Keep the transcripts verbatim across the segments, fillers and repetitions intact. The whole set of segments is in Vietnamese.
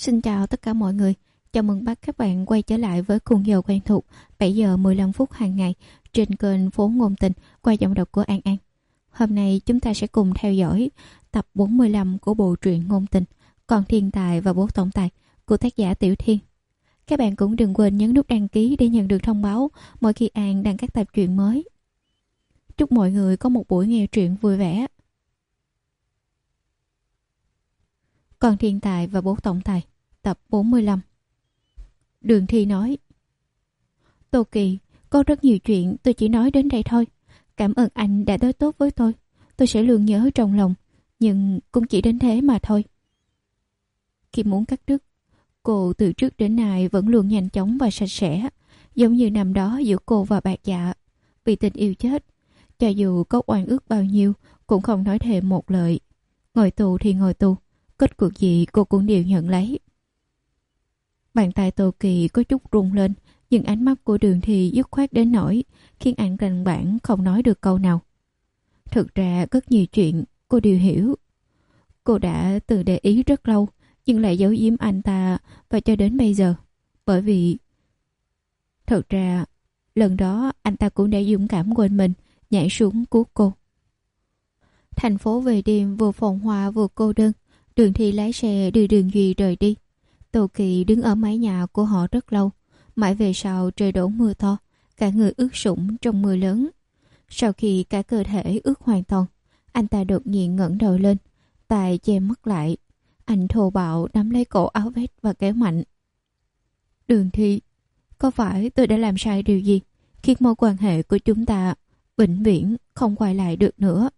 Xin chào tất cả mọi người. Chào mừng bác các bạn quay trở lại với khung giờ quen thuộc bảy giờ mười lăm phút hàng ngày trên kênh Phố Ngôn Tình qua giọng đọc của An An. Hôm nay chúng ta sẽ cùng theo dõi tập bốn mươi lăm của bộ truyện Ngôn Tình, Con Thiên Tài và Bố Tổng Tài của tác giả Tiểu Thiên. Các bạn cũng đừng quên nhấn nút đăng ký để nhận được thông báo mỗi khi An đăng các tập truyện mới. Chúc mọi người có một buổi nghe truyện vui vẻ. Con Thiên Tài và Bố Tổng Tài, tập bốn mươi lăm. Đường Thi nói: Tô Kỳ, có rất nhiều chuyện, tôi chỉ nói đến đây thôi. Cảm ơn anh đã đối tốt với tôi. Tôi sẽ luôn nhớ trong lòng, nhưng cũng chỉ đến thế mà thôi. Khi muốn cắt đứt, cô từ trước đến nay vẫn luôn nhanh chóng và sạch sẽ, giống như năm đó giữa cô và Bạc Dạ. Vì tình yêu chết, cho dù có oan ức bao nhiêu cũng không nói thêm một lời. Ngồi tù thì ngồi tù, kết cuộc gì cô cũng đều nhận lấy. Bàn tay Tô Kỳ có chút rung lên, nhưng ánh mắt của Đường Thi dứt khoát đến nỗi khiến anh căn bản không nói được câu nào. Thực ra rất nhiều chuyện cô đều hiểu. Cô đã từng để ý rất lâu, nhưng lại giấu giếm anh ta và cho đến bây giờ. Bởi vì thực ra lần đó anh ta cũng đã dũng cảm quên mình, nhảy xuống cứu cô. Thành phố về đêm vừa phồn hoa vừa cô đơn. Đường Thi lái xe đưa Đường Duy rời đi. Tô Kỳ đứng ở mái nhà của họ rất lâu. Mãi về sau trời đổ mưa to, cả người ướt sũng trong mưa lớn. Sau khi cả cơ thể ướt hoàn toàn, anh ta đột nhiên ngẩng đầu lên, tay che mắt lại. Anh thô bạo nắm lấy cổ áo vest và kéo mạnh. Đường Thi, có phải tôi đã làm sai điều gì khiến mối quan hệ của chúng ta vĩnh viễn không quay lại được nữa?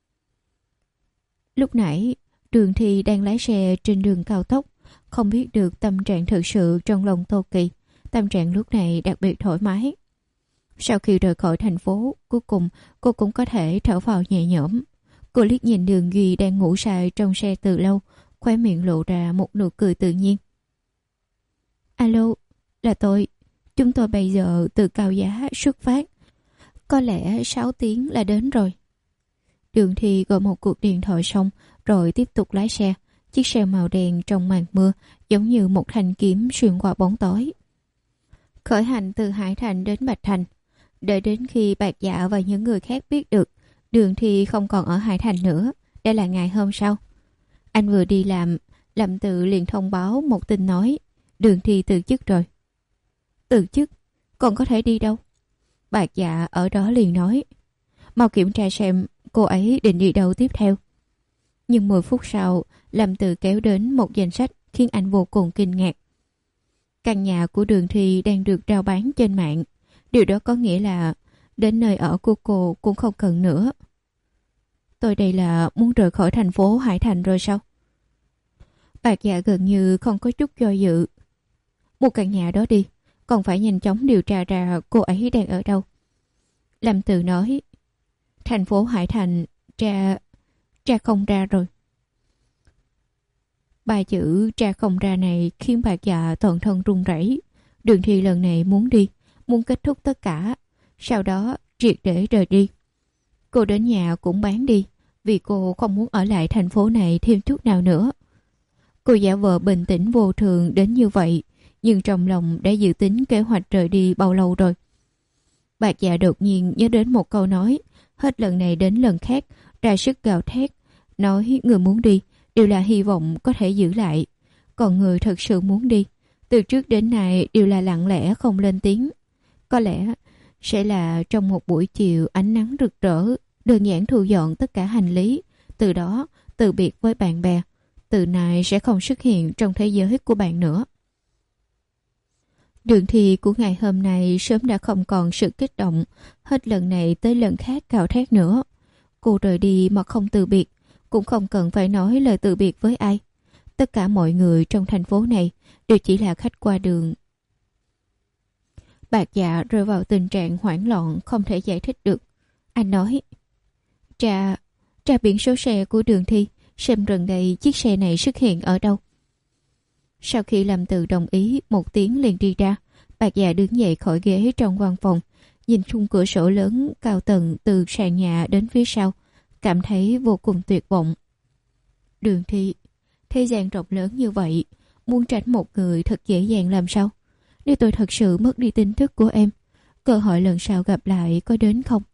Lúc nãy Đường Thi đang lái xe trên đường cao tốc, không biết được tâm trạng thực sự trong lòng Tô Kỳ. Tâm trạng lúc này đặc biệt thoải mái. Sau khi rời khỏi thành phố, cuối cùng cô cũng có thể thở phào nhẹ nhõm. Cô liếc nhìn Đường Duy đang ngủ say trong xe từ lâu, khóe miệng lộ ra một nụ cười tự nhiên. Alo, là tôi. Chúng tôi bây giờ từ Cao Giá xuất phát. Có lẽ sáu tiếng là đến rồi. Đường Thi gọi một cuộc điện thoại xong rồi tiếp tục lái xe. Chiếc xe màu đen trong màn mưa giống như một thanh kiếm xuyên qua bóng tối. Khởi hành từ Hải Thành đến Bạch Thành. Đợi đến khi Bạc Dạ và những người khác biết được Đường Thi không còn ở Hải Thành nữa, đây là ngày hôm sau. Anh vừa đi làm, Lâm Tự liền thông báo một tin nói Đường Thi từ chức rồi. Từ chức? Còn có thể đi đâu? Bạc Dạ ở đó liền nói: Mau kiểm tra xem cô ấy định đi đâu tiếp theo. Nhưng mười phút sau, Lâm Tự kéo đến một danh sách khiến anh vô cùng kinh ngạc. Căn nhà của Đường Thi đang được rao bán trên mạng. Điều đó có nghĩa là đến nơi ở của cô cũng không cần nữa. Tôi đây là muốn rời khỏi thành phố Hải Thành rồi sao? Bạc Dạ gần như không có chút do dự. Mua căn nhà đó đi, còn phải nhanh chóng điều tra ra cô ấy đang ở đâu. Lâm Tự nói: Thành phố Hải Thành tra... tra không ra rồi. Ba chữ tra không ra này khiến Bạc Dạ toàn thân run rẩy. Đường Thi lần này muốn đi, muốn kết thúc tất cả, sau đó triệt để rời đi. Cô đến nhà cũng bán đi, vì cô không muốn ở lại thành phố này thêm chút nào nữa. Cô giả vờ bình tĩnh vô thường đến như vậy, nhưng trong lòng đã dự tính kế hoạch rời đi bao lâu rồi. Bạc Dạ đột nhiên nhớ đến một câu nói, hết lần này đến lần khác ra sức gào thét, nói người muốn đi đều là hy vọng có thể giữ lại, còn người thật sự muốn đi từ trước đến nay đều là lặng lẽ không lên tiếng. Có lẽ sẽ là trong một buổi chiều ánh nắng rực rỡ, đơn giản thu dọn tất cả hành lý, từ đó từ biệt với bạn bè, từ nay sẽ không xuất hiện trong thế giới của bạn nữa. Đường Thi của ngày hôm nay sớm đã không còn sự kích động, hết lần này tới lần khác gào thét nữa. Cô rời đi mà không từ biệt, cũng không cần phải nói lời từ biệt với ai. Tất cả mọi người trong thành phố này đều chỉ là khách qua đường. Bạc Dạ rơi vào tình trạng hoảng loạn không thể giải thích được. Anh nói: Tra, tra biển số xe của Đường Thi, xem gần đây chiếc xe này xuất hiện ở đâu. Sau khi Lâm Tự đồng ý, một tiếng liền đi ra. Bạc Dạ đứng dậy khỏi ghế trong văn phòng, nhìn khung cửa sổ lớn cao tầng từ sàn nhà đến phía sau, cảm thấy vô cùng tuyệt vọng. Đường Thi, thế gian rộng lớn như vậy, muốn tránh một người thật dễ dàng làm sao? Nếu tôi thật sự mất đi tin tức của em, cơ hội lần sau gặp lại có đến không?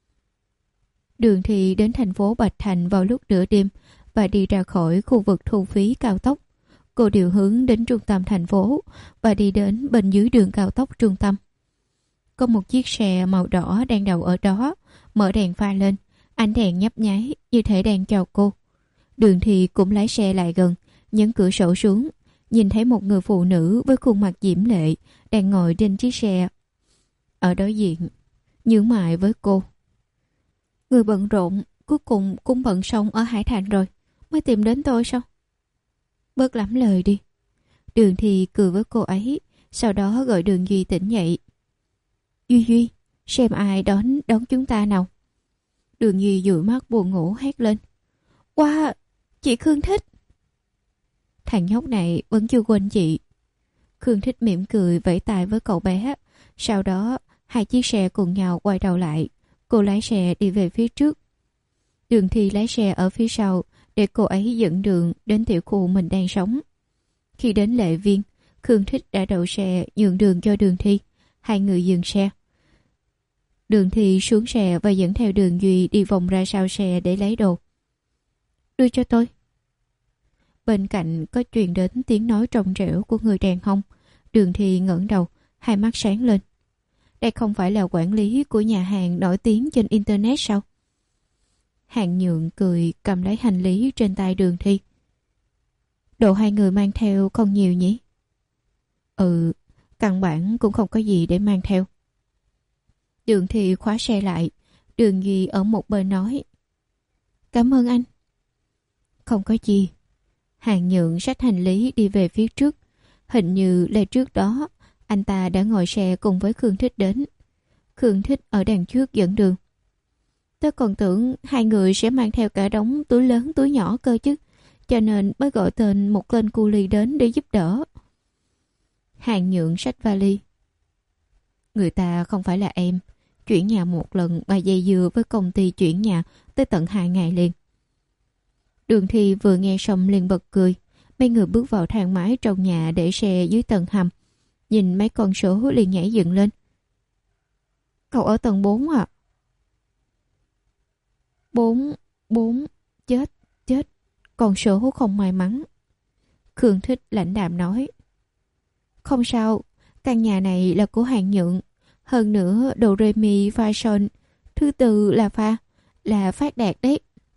Đường Thi đến thành phố Bạch Thành vào lúc nửa đêm và đi ra khỏi khu vực thu phí cao tốc. Cô điều hướng đến trung tâm thành phố và đi đến bên dưới đường cao tốc trung tâm. Có một chiếc xe màu đỏ đang đậu ở đó, mở đèn pha lên, ánh đèn nhấp nháy như thể đang chào cô. Đường Thi cũng lái xe lại gần, nhấn cửa sổ xuống, nhìn thấy một người phụ nữ với khuôn mặt diễm lệ đang ngồi trên chiếc xe ở đối diện, nhướng mày với cô. Người bận rộn cuối cùng cũng bận xong ở Hải Thành rồi, mới tìm đến tôi sao? Bớt lắm lời đi. Đường Thi cười với cô ấy, sau đó gọi Đường Duy tỉnh dậy. Duy Duy, xem ai đón đón chúng ta nào. Đường Duy dụi mắt buồn ngủ hét lên. Wow, chị Khương Thích. Thằng nhóc này vẫn chưa quên chị. Khương Thích mỉm cười vẫy tay với cậu bé. Sau đó hai chiếc xe cùng nhau quay đầu lại. Cô lái xe đi về phía trước. Đường Thi lái xe ở phía sau để cô ấy dẫn đường đến tiểu khu mình đang sống. Khi đến Lệ Viên, Khương Thích đã đậu xe nhường đường cho Đường Thi. Hai người dừng xe. Đường Thi xuống xe và dẫn theo Đường Duy đi vòng ra sau xe để lấy đồ. Đưa cho tôi. Bên cạnh có truyền đến tiếng nói trong trẻo của người đàn ông. Đường Thi ngẩng đầu, hai mắt sáng lên. Đây không phải là quản lý của nhà hàng nổi tiếng trên internet sao? Hàng Nhượng cười cầm lấy hành lý trên tay Đường Thi. Đồ hai người mang theo không nhiều nhỉ? Ừ, căn bản cũng không có gì để mang theo. Đường Thi khóa xe lại. Đường Duy ở một bên nói. Cảm ơn anh. Không có gì. Hàng Nhượng xách hành lý đi về phía trước. Hình như là trước đó anh ta đã ngồi xe cùng với Khương Thích đến. Khương Thích ở đằng trước dẫn đường. Tôi còn tưởng hai người sẽ mang theo cả đống túi lớn túi nhỏ cơ chứ, cho nên mới gọi tên một tên cu ly đến để giúp đỡ. Hàng Nhượng xách vali. Người ta không phải là em. Chuyển nhà một lần mà dây dưa với công ty chuyển nhà tới tận hai ngày liền. Đường Thi vừa nghe xong liền bật cười. Mấy người bước vào thang máy trong nhà để xe dưới tầng hầm. Nhìn mấy con số liền nhảy dựng lên. Cậu ở tầng bốn à? Bốn, bốn, chết, chết. Con số không may mắn. Khương Thích lãnh đạm nói. Không sao, căn nhà này là của Hàng Nhượng. Hơn nữa đồ Remy Fashion, thứ tư là pha, là phát đạt đấy.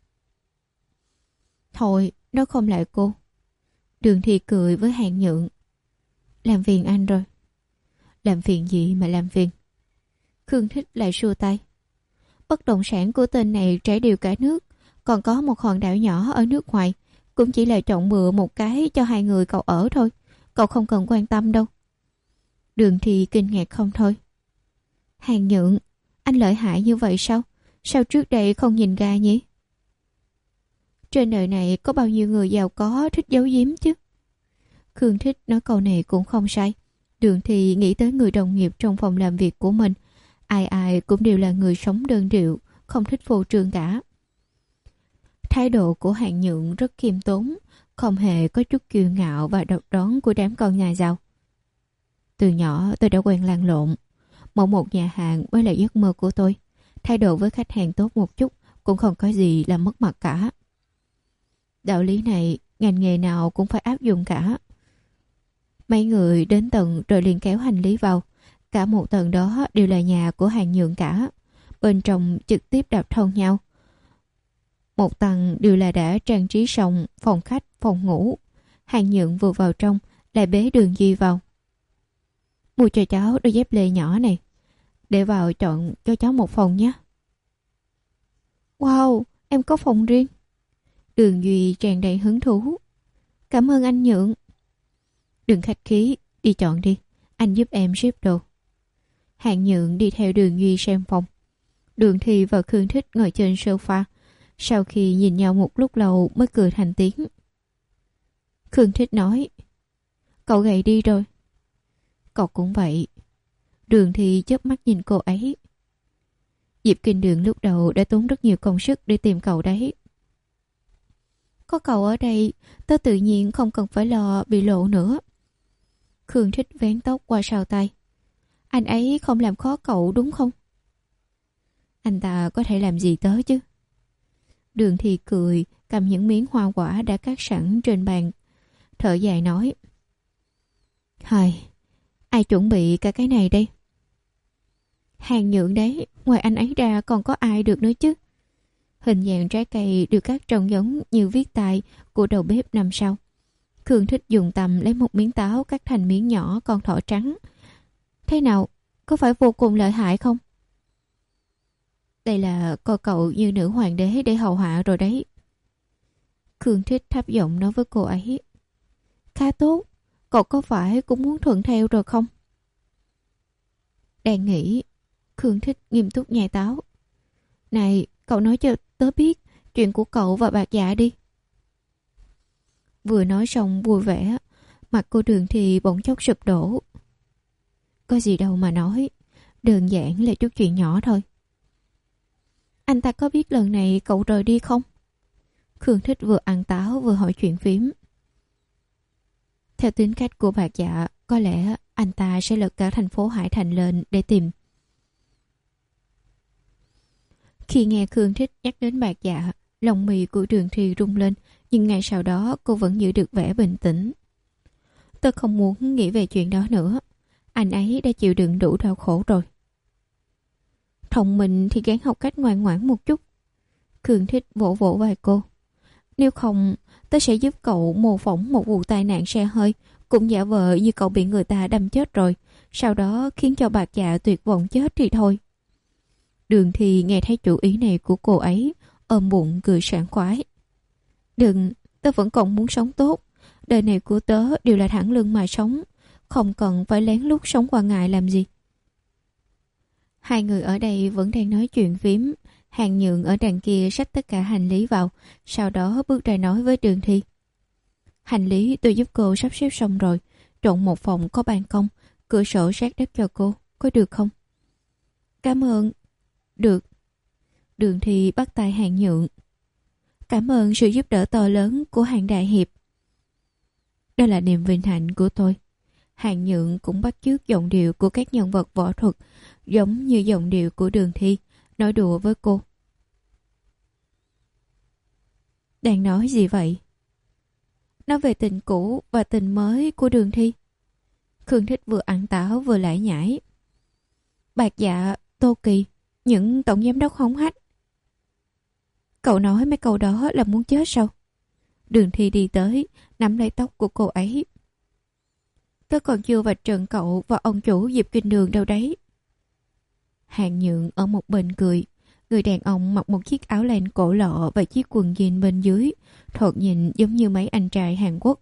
Thôi, nó không lại cô. Đường Thi cười với Hàng Nhượng. Làm phiền anh rồi. Làm phiền gì mà làm phiền? Khương Thích lại xua tay. Bất động sản của tên này trải đều cả nước, còn có một hòn đảo nhỏ ở nước ngoài, cũng chỉ là chọn bừa một cái cho hai người cậu ở thôi, cậu không cần quan tâm đâu. Đường Thi kinh ngạc không thôi. Hàng Nhượng, anh lợi hại như vậy sao? Sao trước đây không nhìn ra nhỉ? Trên đời này có bao nhiêu người giàu có thích giấu giếm chứ? Khương Thích nói câu này cũng không sai. Đường Thi nghĩ tới người đồng nghiệp trong phòng làm việc của mình. Ai ai cũng đều là người sống đơn điệu, không thích phô trương cả. Thái độ của Hàng Nhượng rất khiêm tốn, không hề có chút kiêu ngạo và độc đoán của đám con nhà giàu. Từ nhỏ tôi đã quen lăn lộn. Mở một nhà hàng mới là giấc mơ của tôi. Thái độ với khách hàng tốt một chút cũng không có gì là mất mặt cả. Đạo lý này ngành nghề nào cũng phải áp dụng cả. Mấy người đến tầng rồi liền kéo hành lý vào. Cả một tầng đó đều là nhà của Hàng Nhượng cả. Bên trong trực tiếp đạp thông nhau. Một tầng đều là đã trang trí xong phòng khách, phòng ngủ. Hàng Nhượng vừa vào trong lại bế Đường Duy vào. Mua cho cháu đôi dép lê nhỏ này. Để vào chọn cho cháu một phòng nhé. Wow, em có phòng riêng. Đường Duy tràn đầy hứng thú. Cảm ơn anh Nhượng. Đừng khách khí, đi chọn đi. Anh giúp em xếp đồ. Hàng Nhượng đi theo Đường Duy xem phòng. Đường Thi và Khương Thích ngồi trên sofa. Sau khi nhìn nhau một lúc lâu mới cười thành tiếng. Khương Thích nói. Cậu gầy đi rồi. Cậu cũng vậy. Đường Thi chớp mắt nhìn cô ấy. Diệp Kinh Đường lúc đầu đã tốn rất nhiều công sức để tìm cậu đấy. Có cậu ở đây, tớ tự nhiên không cần phải lo bị lộ nữa. Khương Thích vén tóc qua sau tay. Anh ấy không làm khó cậu đúng không? Anh ta có thể làm gì tớ chứ? Đường Thì cười, cầm những miếng hoa quả đã cắt sẵn trên bàn, thở dài nói. Hời, ai chuẩn bị cả cái này đây? Hàng Nhượng đấy, ngoài anh ấy ra còn có ai được nữa chứ? Hình dạng trái cây được cắt trông giống như viết tay của đầu bếp năm sau. Khương Thích dùng tầm lấy một miếng táo cắt thành miếng nhỏ con thỏ trắng. Thế nào, có phải vô cùng lợi hại không? Đây là coi cậu như nữ hoàng đế để hầu hạ rồi đấy. Khương Thích thấp giọng nói với cô ấy. Khá tốt, cậu có phải cũng muốn thuận theo rồi không? Đang nghĩ, Khương Thích nghiêm túc nhai táo. Này, cậu nói cho tớ biết chuyện của cậu và Bạc Dạ đi. Vừa nói xong vui vẻ, mặt cô Đường thì bỗng chốc sụp đổ. Có gì đâu mà nói, đơn giản là chút chuyện nhỏ thôi. Anh ta có biết lần này cậu rời đi không? Khương Thích vừa ăn táo vừa hỏi chuyện phím. Theo tính cách của Bạc Dạ, có lẽ anh ta sẽ lật cả thành phố Hải Thành lên để tìm. Khi nghe Khương Thích nhắc đến Bạc Dạ, lòng mì của Đường Thì rung lên, nhưng ngay sau đó cô vẫn giữ được vẻ bình tĩnh. Tôi không muốn nghĩ về chuyện đó nữa. Anh ấy đã chịu đựng đủ đau khổ rồi. Thông minh thì gắng học cách ngoan ngoãn một chút. Khương Thích vỗ vỗ vai cô. Nếu không, tôi sẽ giúp cậu mô phỏng một vụ tai nạn xe hơi, cũng giả vờ như cậu bị người ta đâm chết rồi, sau đó khiến cho Bạc Dạ tuyệt vọng chết thì thôi. Đường Thì nghe thấy chủ ý này của cô ấy, ôm bụng cười sảng khoái. Đừng, tớ vẫn còn muốn sống tốt. Đời này của tớ đều là thẳng lưng mà sống, không cần phải lén lút sống qua ngày làm gì. Hai người ở đây vẫn đang nói chuyện phím. Hàng Nhượng ở đằng kia xách tất cả hành lý vào, sau đó bước ra nói với Đường Thi. Hành lý tôi giúp cô sắp xếp xong rồi, trộn một phòng có ban công, cửa sổ sát đất cho cô, có được không? Cảm ơn. Được. Đường Thi bắt tay Hàng Nhượng. Cảm ơn sự giúp đỡ to lớn của Hàng đại hiệp. Đó là niềm vinh hạnh của tôi. Hàng Nhượng cũng bắt chước giọng điệu của các nhân vật võ thuật, giống như giọng điệu của Đường Thi, nói đùa với cô. Đang nói gì vậy? Nói về tình cũ và tình mới của Đường Thi. Khương Thích vừa ăn táo vừa lải nhải. Bạc Dạ, Tô Kỳ, những tổng giám đốc hống hách. Cậu nói mấy câu đó là muốn chết sao? Đường Thi đi tới, nắm lấy tóc của cô ấy. Tớ còn chưa vạch trần cậu và ông chủ Diệp Kinh Đường đâu đấy. Hàng Nhượng ở một bên cười. Người đàn ông mặc một chiếc áo len cổ lọ và chiếc quần jean bên dưới, thoạt nhìn giống như mấy anh trai Hàn Quốc.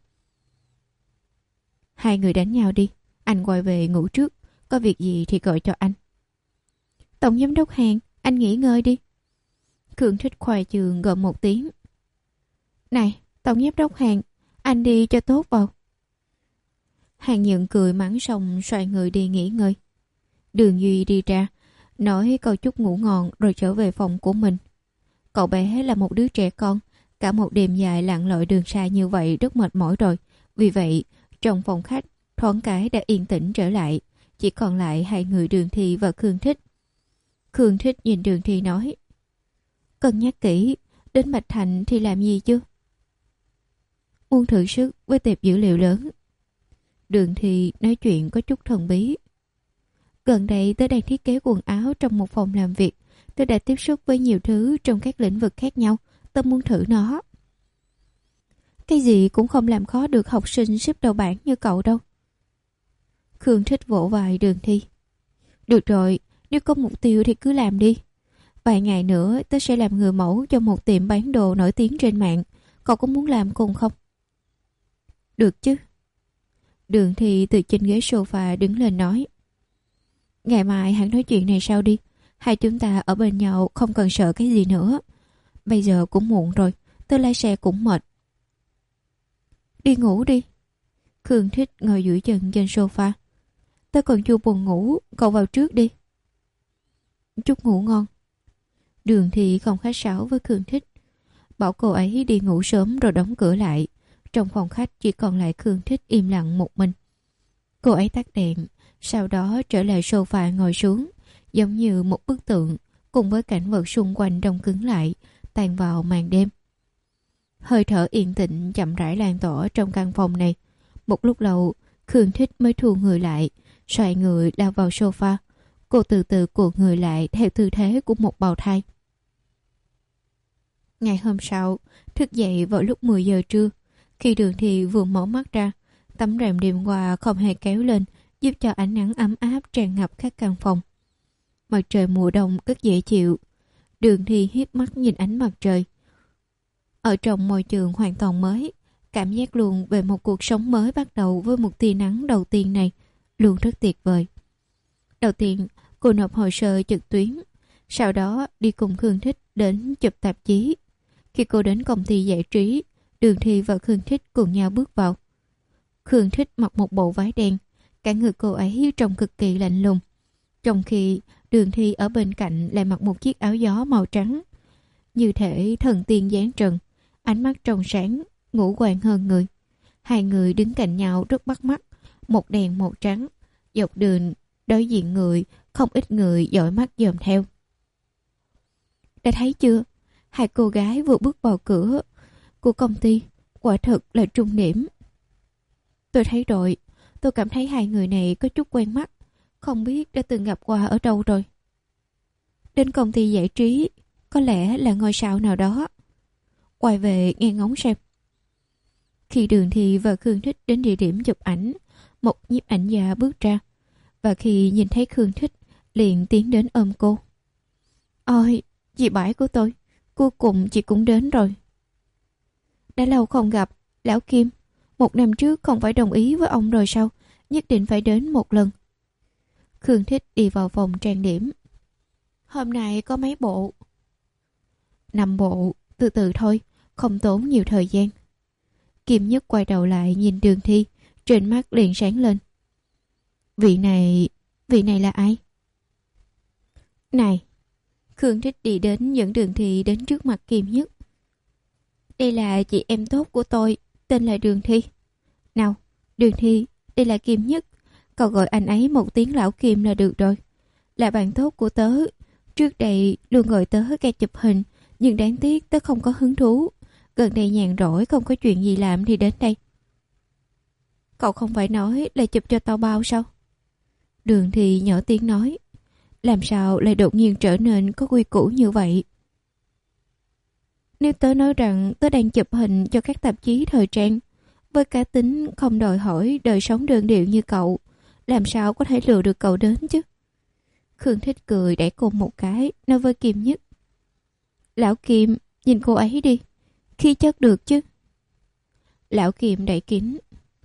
Hai người đánh nhau đi, anh quay về ngủ trước, có việc gì thì gọi cho anh. Tổng giám đốc Hàn, anh nghỉ ngơi đi. Khương Thích khoai trường gọi một tiếng. Này, tổng giám đốc Hàn, anh đi cho tốt vào. Hàng Nhượng cười mắng xong xoay người đi nghỉ ngơi. Đường Duy đi ra, nói câu chúc ngủ ngon rồi trở về phòng của mình. Cậu bé là một đứa trẻ con, cả một đêm dài lặn lội đường xa như vậy rất mệt mỏi rồi. Vì vậy, trong phòng khách, thoáng cái đã yên tĩnh trở lại, chỉ còn lại hai người Đường Thi và Khương Thích. Khương Thích nhìn Đường Thi nói, cân nhắc kỹ, đến Bạch Thành thì làm gì chứ? Muốn thử sức với tệp dữ liệu lớn. Đường Thi nói chuyện có chút thần bí. Gần đây tớ đang thiết kế quần áo trong một phòng làm việc. Tớ đã tiếp xúc với nhiều thứ trong các lĩnh vực khác nhau. Tớ muốn thử nó. Cái gì cũng không làm khó được học sinh xếp đầu bảng như cậu đâu. Khương Thích vỗ vai Đường Thi. Được rồi, nếu có mục tiêu thì cứ làm đi. Vài ngày nữa tớ sẽ làm người mẫu cho một tiệm bán đồ nổi tiếng trên mạng. Cậu có muốn làm cùng không? Được chứ. Đường Thi từ trên ghế sofa đứng lên nói. Ngày mai hãy nói chuyện này sau đi. Hai chúng ta ở bên nhau không cần sợ cái gì nữa. Bây giờ cũng muộn rồi, tớ lái xe cũng mệt. Đi ngủ đi. Khương Thích ngồi duỗi chân trên sofa. Tớ còn chưa buồn ngủ, cậu vào trước đi. Chúc ngủ ngon. Đường Thi không khách sáo với Khương Thích. bảo cô ấy đi ngủ sớm rồi đóng cửa lại. Trong phòng khách chỉ còn lại Khương Thích im lặng một mình. Cô ấy tắt đèn, sau đó trở lại sofa ngồi xuống, giống như một bức tượng, cùng với cảnh vật xung quanh đông cứng lại, tan vào màn đêm. Hơi thở yên tĩnh chậm rãi lan tỏa trong căn phòng này. Một lúc lâu, Khương Thích mới thu người lại, xoay người lao vào sofa. Cô từ từ cuộn người lại theo tư thế của một bào thai. Ngày hôm sau, thức dậy vào lúc mười giờ trưa. Khi Đường Thi vừa mở mắt ra, tấm rèm đêm qua không hề kéo lên, giúp cho ánh nắng ấm áp tràn ngập các căn phòng. Mặt trời mùa đông rất dễ chịu. Đường Thi hiếp mắt nhìn ánh mặt trời. Ở trong môi trường hoàn toàn mới, cảm giác luôn về một cuộc sống mới bắt đầu với một tia nắng đầu tiên này luôn rất tuyệt vời. Đầu tiên, cô nộp hồ sơ trực tuyến, sau đó đi cùng Khương Thích đến chụp tạp chí. Khi cô đến công ty giải trí, Đường Thi và Khương Thích cùng nhau bước vào. Khương Thích mặc một bộ váy đen, cả người cô ấy trông cực kỳ lạnh lùng, trong khi Đường Thi ở bên cạnh lại mặc một chiếc áo gió màu trắng, như thể thần tiên giáng trần, ánh mắt trong sáng, ngũ quan hơn người. Hai người đứng cạnh nhau rất bắt mắt, một đen một trắng. Dọc đường đối diện người, không ít người dõi mắt dòm theo. Đã thấy chưa? Hai cô gái vừa bước vào cửa của công ty, quả thực là trung điểm. Tôi thấy rồi, tôi cảm thấy hai người này có chút quen mắt, không biết đã từng gặp qua ở đâu rồi. Đến công ty giải trí, có lẽ là ngôi sao nào đó. Quay về nghe ngóng xem. Khi Đường Thi và Khương Thích đến địa điểm chụp ảnh, một nhiếp ảnh gia bước ra, và khi nhìn thấy Khương Thích, liền tiến đến ôm cô. Ôi, chị Bãi của tôi, cuối cùng chị cũng đến rồi. Đã lâu không gặp, lão Kim. Một năm trước không phải đồng ý với ông rồi sao? Nhất định phải đến một lần. Khương Thích đi vào phòng trang điểm. Hôm nay có mấy bộ? Năm bộ, từ từ thôi, không tốn nhiều thời gian. Kim Nhất quay đầu lại nhìn Đường Thi, trên mắt liền sáng lên. Vị này, vị này là ai? Này, Khương Thích đi đến dẫn Đường Thi đến trước mặt Kim Nhất. Đây là chị em tốt của tôi, tên là Đường Thi. Nào, Đường Thi, đây là Kim Nhất, cậu gọi anh ấy một tiếng lão Kim là được rồi. Là bạn tốt của tớ, trước đây luôn gọi tớ ra chụp hình, nhưng đáng tiếc tớ không có hứng thú. Gần đây nhàn rỗi không có chuyện gì làm thì đến đây. Cậu không phải nói là chụp cho tao bao sao? Đường Thi nhỏ tiếng nói. Làm sao lại đột nhiên trở nên có quy củ như vậy? Nếu tớ nói rằng tớ đang chụp hình cho các tạp chí thời trang, với cá tính không đòi hỏi đời sống đơn điệu như cậu, làm sao có thể lừa được cậu đến chứ? Khương Thích cười đẩy cô một cái, nói với Kim Nhất. Lão Kim, nhìn cô ấy đi, khí chất được chứ? Lão Kim đẩy kính.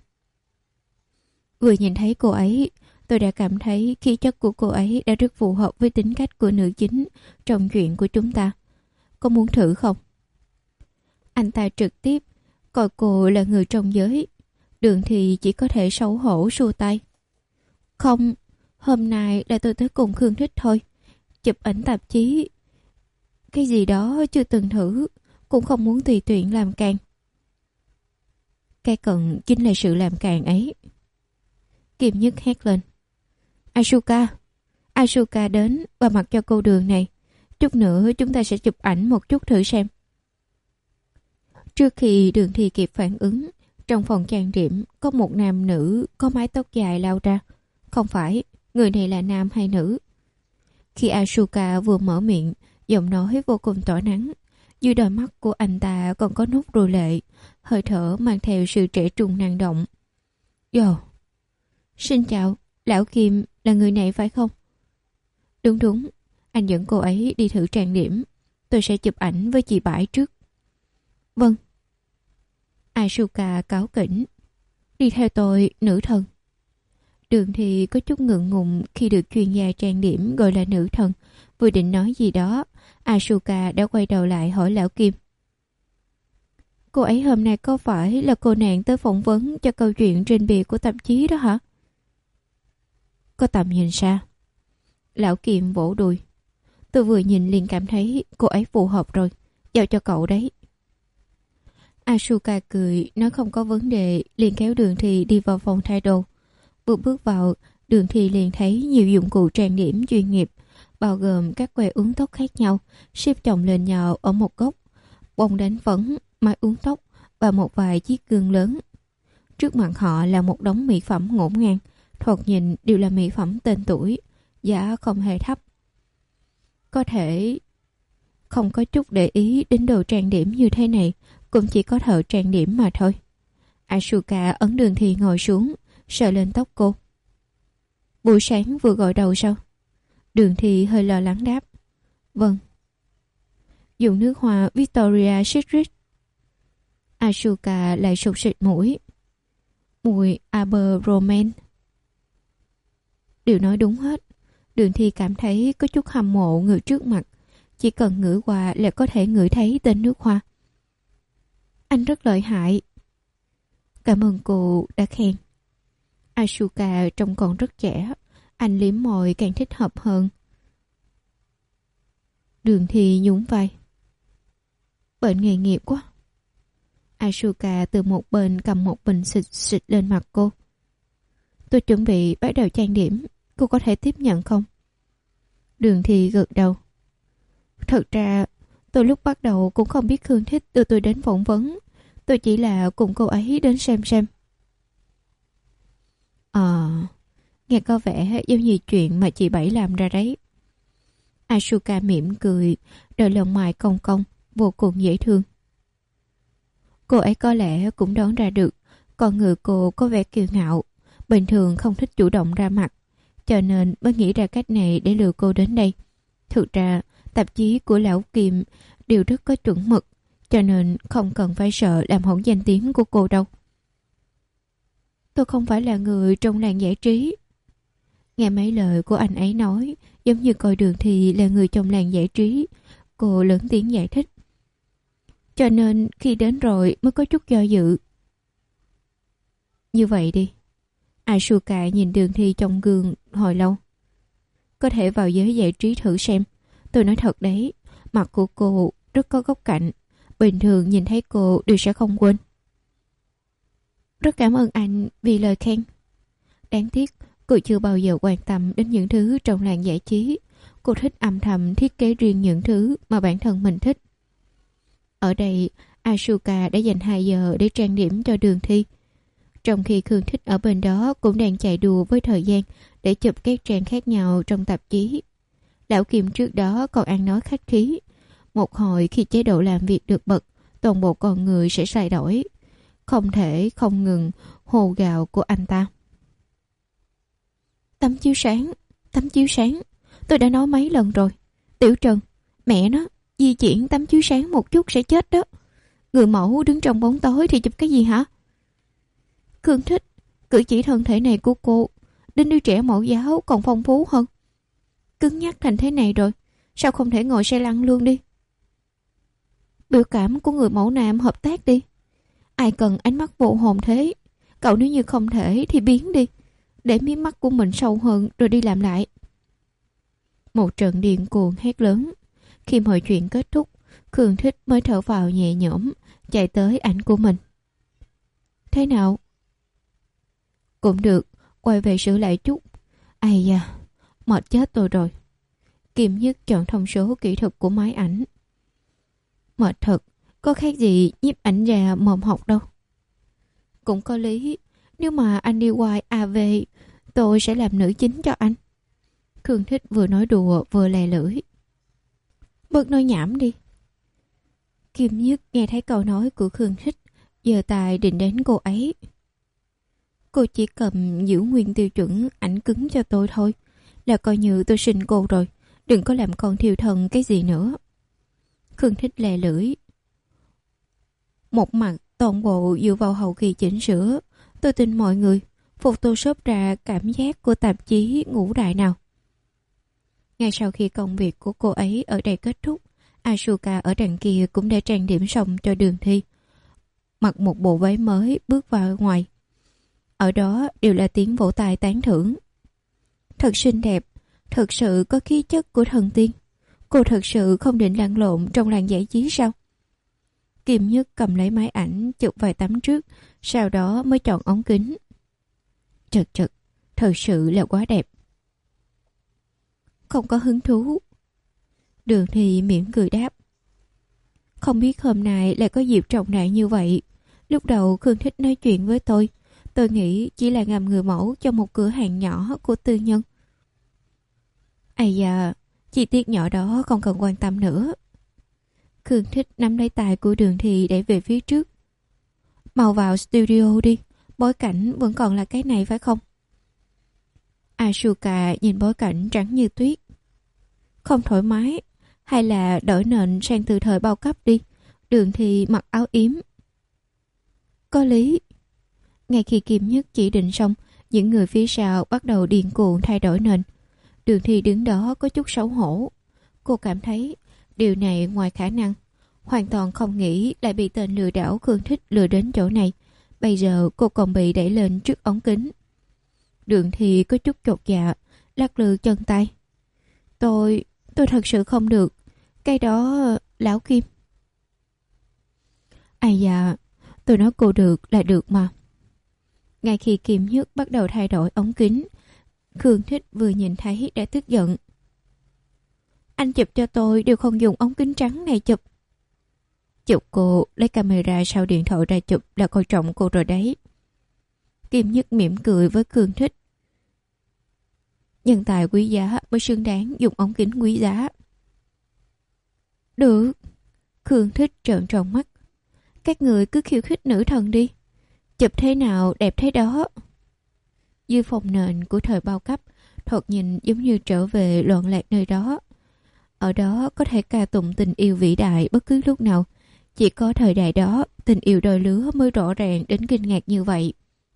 Vừa nhìn thấy cô ấy, tôi đã cảm thấy khí chất của cô ấy đã rất phù hợp với tính cách của nữ chính trong chuyện của chúng ta. Có muốn thử không? Anh ta trực tiếp coi cô là người trong giới. Đường thì chỉ có thể xấu hổ xua tay. Không, hôm nay là tôi tới cùng Khương Thích thôi. Chụp ảnh tạp chí, cái gì đó chưa từng thử, cũng không muốn tùy tiện làm càng. Cái cần chính là sự làm càng ấy. Kim Nhất hét lên. Asuka, Asuka đến và mặc cho cô Đường này. Chút nữa chúng ta sẽ chụp ảnh một chút thử xem. Trước khi Đường Thi kịp phản ứng, trong phòng trang điểm có một nam nữ có mái tóc dài lao ra. Không phải, người này là nam hay nữ. Khi Asuka vừa mở miệng, giọng nói vô cùng tỏa nắng. Dưới đôi mắt của anh ta còn có nốt ruồi lệ, hơi thở mang theo sự trẻ trung năng động. Yo, xin chào, lão Kim là người này phải không? Đúng đúng, anh dẫn cô ấy đi thử trang điểm. Tôi sẽ chụp ảnh với chị Bãi trước. Vâng. Asuka cáu kỉnh. Đi theo tôi, nữ thần. Đường thì có chút ngượng ngùng khi được chuyên gia trang điểm gọi là nữ thần. Vừa định nói gì đó, Asuka đã quay đầu lại hỏi lão Kim. Cô ấy hôm nay có phải là cô nàng tới phỏng vấn cho câu chuyện trên bìa của tạp chí đó hả? Có tầm nhìn xa. Lão Kim vỗ đùi. Tôi vừa nhìn liền cảm thấy cô ấy phù hợp rồi. Giao cho cậu đấy. Asuka cười, nói không có vấn đề, liền kéo Đường Thi đi vào phòng thay đồ. Vừa bước vào, Đường Thi liền thấy nhiều dụng cụ trang điểm chuyên nghiệp, bao gồm các que uốn tóc khác nhau, xếp chồng lên nhau ở một góc, bông đánh phấn, máy uốn tóc và một vài chiếc gương lớn. Trước mặt họ là một đống mỹ phẩm ngổn ngang, thoạt nhìn đều là mỹ phẩm tên tuổi, giá không hề thấp. Có thể không có chút để ý đến đồ trang điểm như thế này, cũng chỉ có thợ trang điểm mà thôi. Asuka ấn Đường Thi ngồi xuống, sờ lên tóc cô. Buổi sáng vừa gội đầu sao? Đường Thi hơi lo lắng đáp. Vâng. Dùng nước hoa Victoria Secret. Asuka lại sụt sịt mũi. Mùi Arbor Romance. Điều nói đúng hết. Đường Thi cảm thấy có chút hâm mộ người trước mặt. Chỉ cần ngửi qua là có thể ngửi thấy tên nước hoa. Anh rất lợi hại. Cảm ơn cô đã khen. Asuka trông còn rất trẻ. Anh liếm môi càng thích hợp hơn. Đường Thi nhún vai. Bệnh nghề nghiệp quá. Asuka từ một bên cầm một bình xịt xịt lên mặt cô. Tôi chuẩn bị bắt đầu trang điểm. Cô có thể tiếp nhận không? Đường Thi gật đầu. Thật ra tôi lúc bắt đầu cũng không biết Khương Thích đưa tôi đến phỏng vấn. Tôi chỉ là cùng cô ấy đến xem xem. Ờ, nghe có vẻ giống như chuyện mà chị Bảy làm ra đấy. Asuka mỉm cười, đôi lông mày cong cong, vô cùng dễ thương. Cô ấy có lẽ cũng đoán ra được, con người cô có vẻ kiêu ngạo, bình thường không thích chủ động ra mặt, cho nên mới nghĩ ra cách này để lừa cô đến đây. Thực ra, tạp chí của Lão Kim đều rất có chuẩn mực, cho nên không cần phải sợ làm hỏng danh tiếng của cô đâu. Tôi không phải là người trong làng giải trí. Nghe mấy lời của anh ấy nói, giống như coi Đường Thi là người trong làng giải trí. Cô lớn tiếng giải thích. Cho nên khi đến rồi mới có chút do dự. Như vậy đi. Asuka nhìn Đường Thi trong gương hồi lâu. Có thể vào giới giải trí thử xem. Tôi nói thật đấy, mặt của cô rất có góc cạnh. Bình thường nhìn thấy cô đều sẽ không quên. Rất cảm ơn anh vì lời khen. Đáng tiếc, cô chưa bao giờ quan tâm đến những thứ trong làng giải trí. Cô thích âm thầm thiết kế riêng những thứ mà bản thân mình thích. Ở đây, Asuka đã dành hai giờ để trang điểm cho Đường Thi. Trong khi Khương Thích ở bên đó cũng đang chạy đùa với thời gian để chụp các trang khác nhau trong tạp chí. Lão Kim trước đó còn ăn nói khách khí. Một hồi khi chế độ làm việc được bật, toàn bộ con người sẽ thay đổi. Không thể không ngừng hồ gào của anh ta. Tấm chiếu sáng, tấm chiếu sáng. Tôi đã nói mấy lần rồi. Tiểu Trần, mẹ nó, di chuyển tấm chiếu sáng một chút sẽ chết đó. Người mẫu đứng trong bóng tối thì chụp cái gì hả? Khương Thích, cử chỉ thân thể này của cô đến đứa trẻ mẫu giáo còn phong phú hơn. Cứng nhắc thành thế này rồi, sao không thể ngồi xe lăn luôn đi? Biểu cảm của người mẫu nam hợp tác đi. Ai cần ánh mắt vô hồn thế? Cậu nếu như không thể thì biến đi, để mí mắt của mình sâu hơn rồi đi làm lại. Một trận điên cuồng hét lớn. Khi mọi chuyện kết thúc, Khương Thích mới thở vào nhẹ nhõm, chạy tới ảnh của mình. Thế nào? Cũng được, quay về sửa lại chút. Ai da, mệt chết tôi rồi. Kim Nhất chọn thông số kỹ thuật của máy ảnh. Mệt thật, có khác gì nhiếp ảnh ra mồm học đâu. Cũng có lý, nếu mà anh đi quay a vê, tôi sẽ làm nữ chính cho anh. Khương Thích vừa nói đùa vừa lè lưỡi. Bớt nói nhảm đi. Kim Nhất nghe thấy câu nói của Khương Thích, giơ tay định đến cô ấy. Cô chỉ cầm giữ nguyên tiêu chuẩn ảnh cứng cho tôi thôi, là coi như tôi sinh cô rồi, đừng có làm con thiêu thần cái gì nữa. Khương Thích lè lưỡi. Một mặt toàn bộ dựa vào hậu kỳ chỉnh sửa, tôi tin mọi người photoshop ra cảm giác của tạp chí ngũ đại nào. Ngay sau khi công việc của cô ấy ở đây kết thúc, Asuka ở đằng kia cũng đã trang điểm xong cho Đường Thi. Mặc một bộ váy mới bước vào ngoài. Ở đó đều là tiếng vỗ tay tán thưởng. Thật xinh đẹp, thật sự có khí chất của thần tiên. Cô thật sự không định lăn lộn trong làng giải trí sao? Kim Nhất cầm lấy máy ảnh chụp vài tấm trước, sau đó mới chọn ống kính. Chật chật, thật sự là quá đẹp. Không có hứng thú. Đường Thi mỉm cười đáp. Không biết hôm nay lại có dịp trọng đại như vậy. Lúc đầu Khương Thích nói chuyện với tôi, tôi nghĩ chỉ là làm người mẫu cho một cửa hàng nhỏ của tư nhân. Ây da, chi tiết nhỏ đó không cần quan tâm nữa. Khương Thích nắm lấy tay của Đường Thi đẩy về phía trước. Mau vào studio đi, bối cảnh vẫn còn là cái này phải không? Asuka nhìn bối cảnh trắng như tuyết. Không thoải mái, hay là đổi nền sang từ thời bao cấp đi. Đường Thi mặc áo yếm. Có lý. Ngay khi Kim Nhất chỉ định xong, những người phía sau bắt đầu điên cuồng thay đổi nền. Đường Thi đứng đó có chút xấu hổ. Cô cảm thấy điều này ngoài khả năng. Hoàn toàn không nghĩ lại bị tên lừa đảo Khương Thích lừa đến chỗ này. Bây giờ cô còn bị đẩy lên trước ống kính. Đường Thi có chút chột dạ, lắc lư chân tay. Tôi, tôi thật sự không được. Cái đó, lão Kim. Ai dạ, tôi nói cô được là được mà. Ngay khi Kim Nhất bắt đầu thay đổi ống kính, Khương Thích vừa nhìn thấy đã tức giận. Anh chụp cho tôi đều không dùng ống kính trắng này chụp. Chụp cô, lấy camera sau điện thoại ra chụp là coi trọng cô rồi đấy. Kim Nhất mỉm cười với Khương Thích. Nhân tài quý giá mới xứng đáng dùng ống kính quý giá. Được. Khương Thích trợn tròn mắt. Các người cứ khiêu khích nữ thần đi. Chụp thế nào đẹp thế đó. Dưới phòng nền của thời bao cấp, thoạt nhìn giống như trở về loạn lạc nơi đó. Ở đó có thể ca tụng tình yêu vĩ đại bất cứ lúc nào. Chỉ có thời đại đó, tình yêu đôi lứa mới rõ ràng đến kinh ngạc như vậy.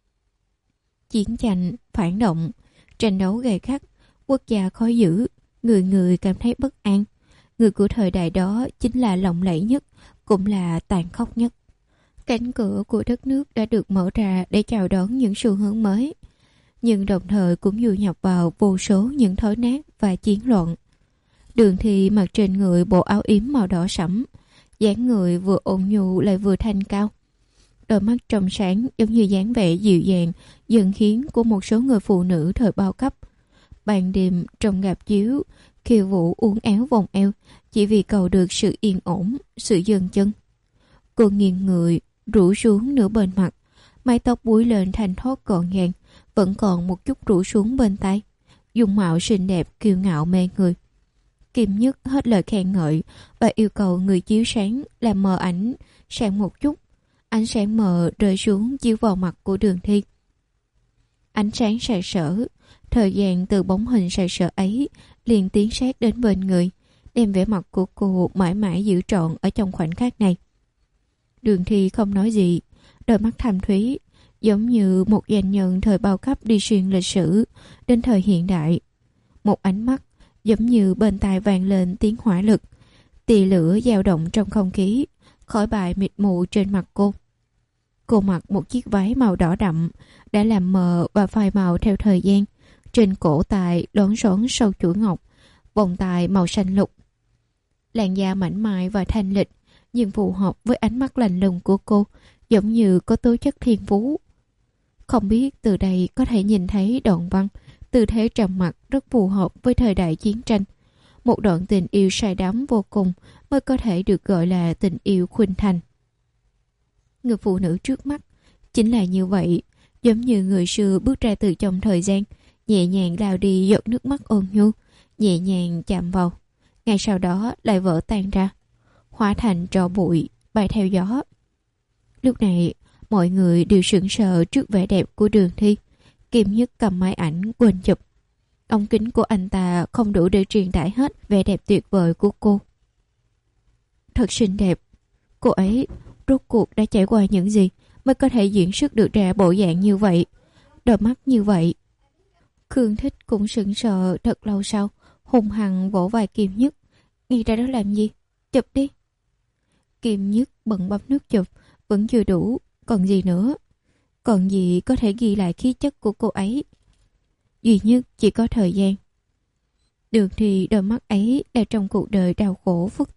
Chiến tranh, phản động, tranh đấu gay gắt, quốc gia khó giữ, người người cảm thấy bất an. Người của thời đại đó chính là lộng lẫy nhất, cũng là tàn khốc nhất. Cánh cửa của đất nước đã được mở ra để chào đón những xu hướng mới, nhưng đồng thời cũng du nhập vào vô số những thối nát và chiến loạn. Đường Thi mặc trên người bộ áo yếm màu đỏ sẫm, dáng người vừa ôn nhu lại vừa thanh cao. Đôi mắt trong sáng giống như dáng vẻ dịu dàng, dần khiến của một số người phụ nữ thời bao cấp. Ban đêm trong rạp chiếu, khiêu vũ uốn éo vòng eo, chỉ vì cầu được sự yên ổn, sự dừng chân. Cô nghiêng người, rủ xuống nửa bên mặt, mái tóc búi lên thanh thoát gọn gàng, vẫn còn một chút rủ xuống bên tay. Dung mạo xinh đẹp, kiêu ngạo mê người. Kim Nhất hết lời khen ngợi và yêu cầu người chiếu sáng làm mờ ảnh sáng một chút. Ánh sáng mờ rơi xuống chiếu vào mặt của Đường Thi. Ánh sáng sặc sỡ, thời gian từ bóng hình sặc sỡ ấy liền tiến sát đến bên người, đem vẻ mặt của cô mãi mãi giữ trọn ở trong khoảnh khắc này. Đường Thi không nói gì, đôi mắt thâm thúy, giống như một doanh nhân thời bao cấp đi xuyên lịch sử đến thời hiện đại. Một ánh mắt giống như bên tai vang lên tiếng hỏa lực, tia lửa dao động trong không khí, khói bại mịt mù trên mặt cô. Cô mặc một chiếc váy màu đỏ đậm, đã làm mờ và phai màu theo thời gian. Trên cổ tài đón rón sâu chuỗi ngọc, vòng tài màu xanh lục. Làn da mảnh mai và thanh lịch, nhưng phù hợp với ánh mắt lạnh lùng của cô, giống như có tố chất thiên phú. Không biết từ đây có thể nhìn thấy đoạn văn, tư thế trầm mặc rất phù hợp với thời đại chiến tranh. Một đoạn tình yêu say đắm vô cùng mới có thể được gọi là tình yêu khuynh thành. Người phụ nữ trước mắt chính là như vậy, giống như người xưa bước ra từ trong thời gian, nhẹ nhàng lau đi giọt nước mắt ôn nhu, nhẹ nhàng chạm vào, ngay sau đó lại vỡ tan ra, hóa thành tro bụi bay theo gió. Lúc này mọi người đều sững sờ trước vẻ đẹp của Đường Thi. Kim Nhất cầm máy ảnh quên chụp. Ống kính của anh ta không đủ để truyền tải hết vẻ đẹp tuyệt vời của cô. Thật xinh đẹp. Cô ấy rốt cuộc đã trải qua những gì mới có thể diễn xuất được ra bộ dạng như vậy, đôi mắt như vậy. Khương Thích cũng sững sờ thật lâu sau, hung hăng vỗ vai Kim Nhất. Nghĩ ra đó làm gì? Chụp đi. Kim Nhất bận bấm nước chụp, vẫn chưa đủ. Còn gì nữa? Còn gì có thể ghi lại khí chất của cô ấy? Duy nhất chỉ có thời gian. Đường Thi đôi mắt ấy đã trong cuộc đời đau khổ phức tạp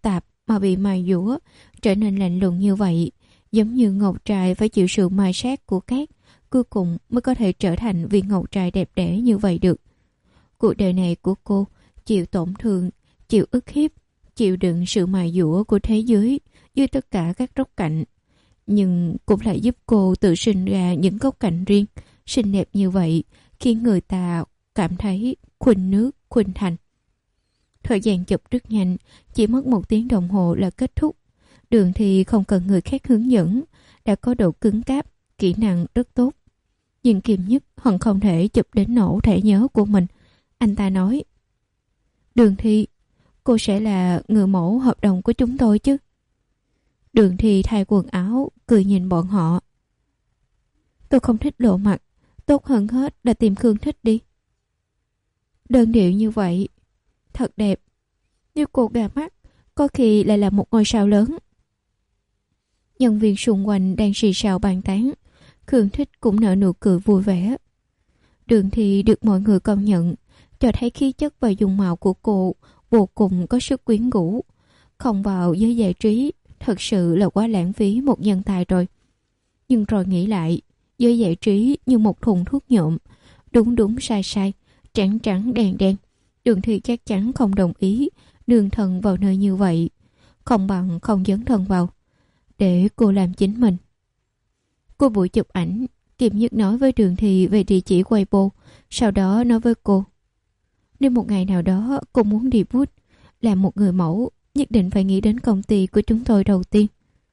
mà bị mài dũa, trở nên lạnh lùng như vậy, giống như ngọc trai phải chịu sự mài sát của cát, cuối cùng mới có thể trở thành viên ngọc trai đẹp đẽ như vậy được. Cuộc đời này của cô chịu tổn thương, chịu ức hiếp, chịu đựng sự mài dũa của thế giới dưới tất cả các góc cạnh, nhưng cũng lại giúp cô tự sinh ra những góc cạnh riêng xinh đẹp như vậy, khiến người ta cảm thấy khuynh nước khuynh thành. Thời gian chụp rất nhanh, chỉ mất một tiếng đồng hồ là kết thúc. Đường thì không cần người khác hướng dẫn, đã có độ cứng cáp, kỹ năng rất tốt. Nhưng Kim Nhất hận không thể chụp đến nổ thẻ nhớ của mình. Anh ta nói: Đường Thi, cô sẽ là người mẫu hợp đồng của chúng tôi chứ? Đường Thi thay quần áo, cười nhìn bọn họ. Tôi không thích lộ mặt, tốt hơn hết là tìm Khương Thích đi. Đơn điệu như vậy, thật đẹp. Nếu cô gà mắt, có khi lại là một ngôi sao lớn. Nhân viên xung quanh đang xì xào bàn tán. Khương Thích cũng nở nụ cười vui vẻ. Đường Thi được mọi người công nhận, cho thấy khí chất và dung mạo của cô vô cùng có sức quyến rũ. Không vào giới giải trí, thật sự là quá lãng phí một nhân tài rồi. Nhưng rồi nghĩ lại, giới giải trí như một thùng thuốc nhuộm, đúng đúng sai sai, trắng trắng đen đen. Đường Thi chắc chắn không đồng ý đường thần vào nơi như vậy, không bằng không dấn thân vào, để cô làm chính mình. Cô buổi chụp ảnh, Kim Nhất nói với Đường Thi về địa chỉ Weibo, sau đó nói với cô: Nếu một ngày nào đó cô muốn đi bút, làm một người mẫu, nhất định phải nghĩ đến công ty của chúng tôi đầu tiên.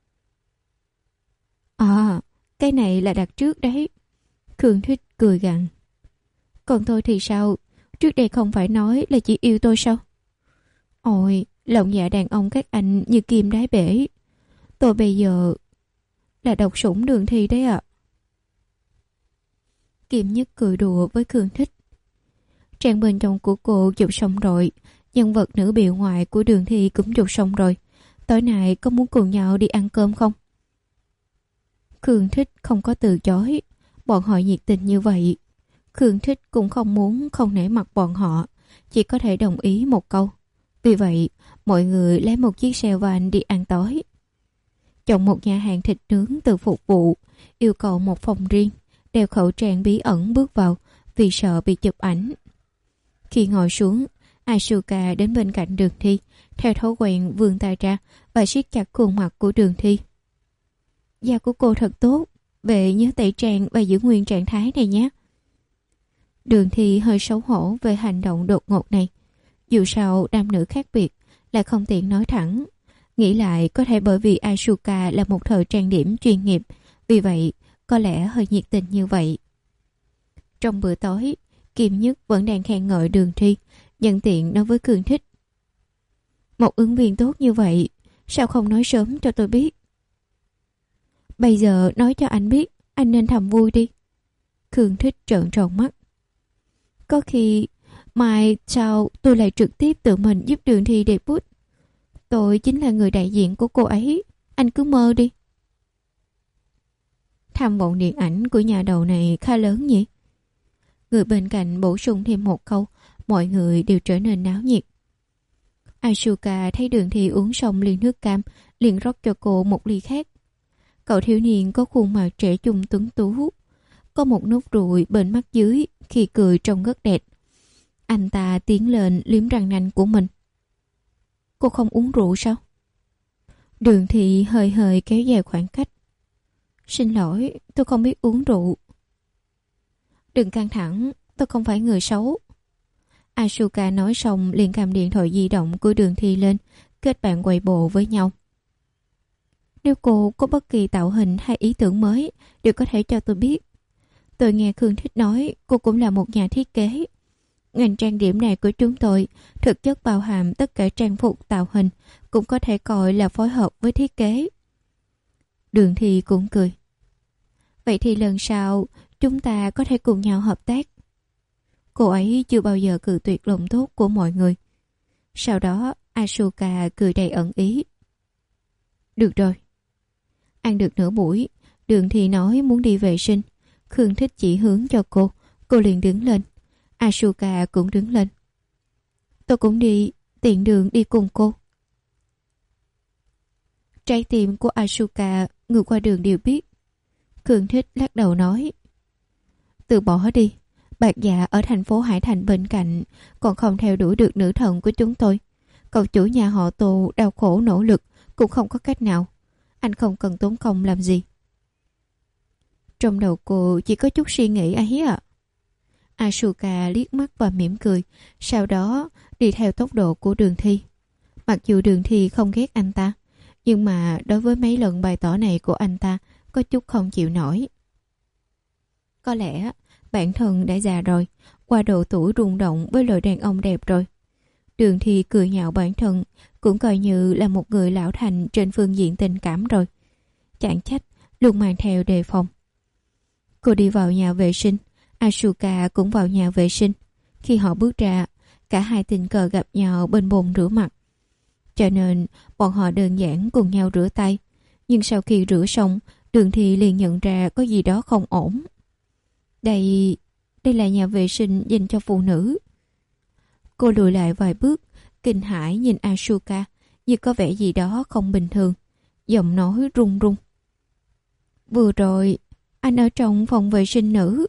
À, cái này là đặt trước đấy. Khương Thích cười gằn. Còn tôi thì sao? Trước đây không phải nói là chỉ yêu tôi sao? Ôi, lòng dạ đàn ông các anh như kim đáy bể. Tôi bây giờ là độc sủng Đường Thi đấy ạ. À. Kim Nhất cười đùa với Khương Thích. Trang bên trong của cô chụp xong rồi, nhân vật nữ bìa ngoại của Đường Thi cũng chụp xong rồi. Tối nay có muốn cùng nhau đi ăn cơm không? Khương Thích không có từ chối. Bọn họ nhiệt tình như vậy, Khương Thích cũng không muốn không nể mặt bọn họ, chỉ có thể đồng ý một câu. Vì vậy, mọi người lấy một chiếc xe van đi ăn tối. Chọn một nhà hàng thịt nướng từ phục vụ, yêu cầu một phòng riêng, đeo khẩu trang bí ẩn bước vào vì sợ bị chụp ảnh. Khi ngồi xuống, Asuka đến bên cạnh Đường Thi, theo thói quen vươn tay ra và siết chặt khuôn mặt của Đường Thi. Da của cô thật tốt, về nhớ tẩy trang và giữ nguyên trạng thái này nhé. Đường Thi hơi xấu hổ về hành động đột ngột này. Dù sao nam nữ khác biệt, lại không tiện nói thẳng. Nghĩ lại có thể bởi vì Asuka là một thợ trang điểm chuyên nghiệp, vì vậy có lẽ hơi nhiệt tình như vậy. Trong bữa tối, Kim Nhất vẫn đang khen ngợi Đường Thi, nhân tiện nói với Khương Thích. Một ứng viên tốt như vậy, sao không nói sớm cho tôi biết? Bây giờ nói cho anh biết, anh nên thầm vui đi. Khương Thích trợn tròn mắt. Có khi mai sau tôi lại trực tiếp tự mình giúp Đường Thi debut. Tôi chính là người đại diện của cô ấy, anh cứ mơ đi. Tham vọng điện ảnh của nhà đầu này khá lớn nhỉ? Người bên cạnh bổ sung thêm một câu, mọi người đều trở nên náo nhiệt. Asuka thấy Đường Thi uống xong ly nước cam, liền rót cho cô một ly khác. Cậu thiếu niên có khuôn mặt trẻ trung tuấn tú, có một nốt ruồi bên mắt dưới, khi cười trông rất đẹp. Anh ta tiến lên liếm răng nanh của mình. Cô không uống rượu sao? Đường Thi hơi hơi kéo dài khoảng cách. Xin lỗi, tôi không biết uống rượu. Đừng căng thẳng, tôi không phải người xấu. Asuka nói xong liền cầm điện thoại di động của Đường Thi lên, kết bạn Weibo với nhau. Nếu cô có bất kỳ tạo hình hay ý tưởng mới, đều có thể cho tôi biết. Tôi nghe Khương Thích nói cô cũng là một nhà thiết kế. Ngành trang điểm này của chúng tôi thực chất bao hàm tất cả trang phục tạo hình, cũng có thể coi là phối hợp với thiết kế. Đường Thi cũng cười. Vậy thì lần sau chúng ta có thể cùng nhau hợp tác. Cô ấy chưa bao giờ cự tuyệt lòng tốt của mọi người. Sau đó Asuka cười đầy ẩn ý. Được rồi. Ăn được nửa buổi, Đường Thi nói muốn đi vệ sinh. Khương Thích chỉ hướng cho cô, cô liền đứng lên. Asuka cũng đứng lên. Tôi cũng đi, tiện đường đi cùng cô. Trái tim của Asuka người qua đường đều biết. Cường Thích lắc đầu nói, từ bỏ đi, bạc dạ ở thành phố Hải Thành bên cạnh còn không theo đuổi được nữ thần của chúng tôi. Cậu chủ nhà họ Tô đau khổ nỗ lực cũng không có cách nào. Anh không cần tốn công làm gì. Trong đầu cô chỉ có chút suy nghĩ ấy ạ. À. Asuka liếc mắt và mỉm cười, sau đó đi theo tốc độ của Đường Thi. Mặc dù Đường Thi không ghét anh ta, nhưng mà đối với mấy lần bày tỏ này của anh ta có chút không chịu nổi. Có lẽ bản thân đã già rồi, qua độ tuổi rung động với loại đàn ông đẹp rồi. Đường Thi cười nhạo bản thân, cũng coi như là một người lão thành trên phương diện tình cảm rồi. Chẳng trách luôn mang theo đề phòng. Cô đi vào nhà vệ sinh, Asuka cũng vào nhà vệ sinh. Khi họ bước ra, cả hai tình cờ gặp nhau bên bồn rửa mặt. Cho nên bọn họ đơn giản cùng nhau rửa tay. Nhưng sau khi rửa xong, Đường Thi liền nhận ra có gì đó không ổn. Đây... đây là nhà vệ sinh dành cho phụ nữ. Cô lùi lại vài bước, kinh hãi nhìn Asuka, như có vẻ gì đó không bình thường. Giọng nói run run. Vừa rồi, anh ở trong phòng vệ sinh nữ.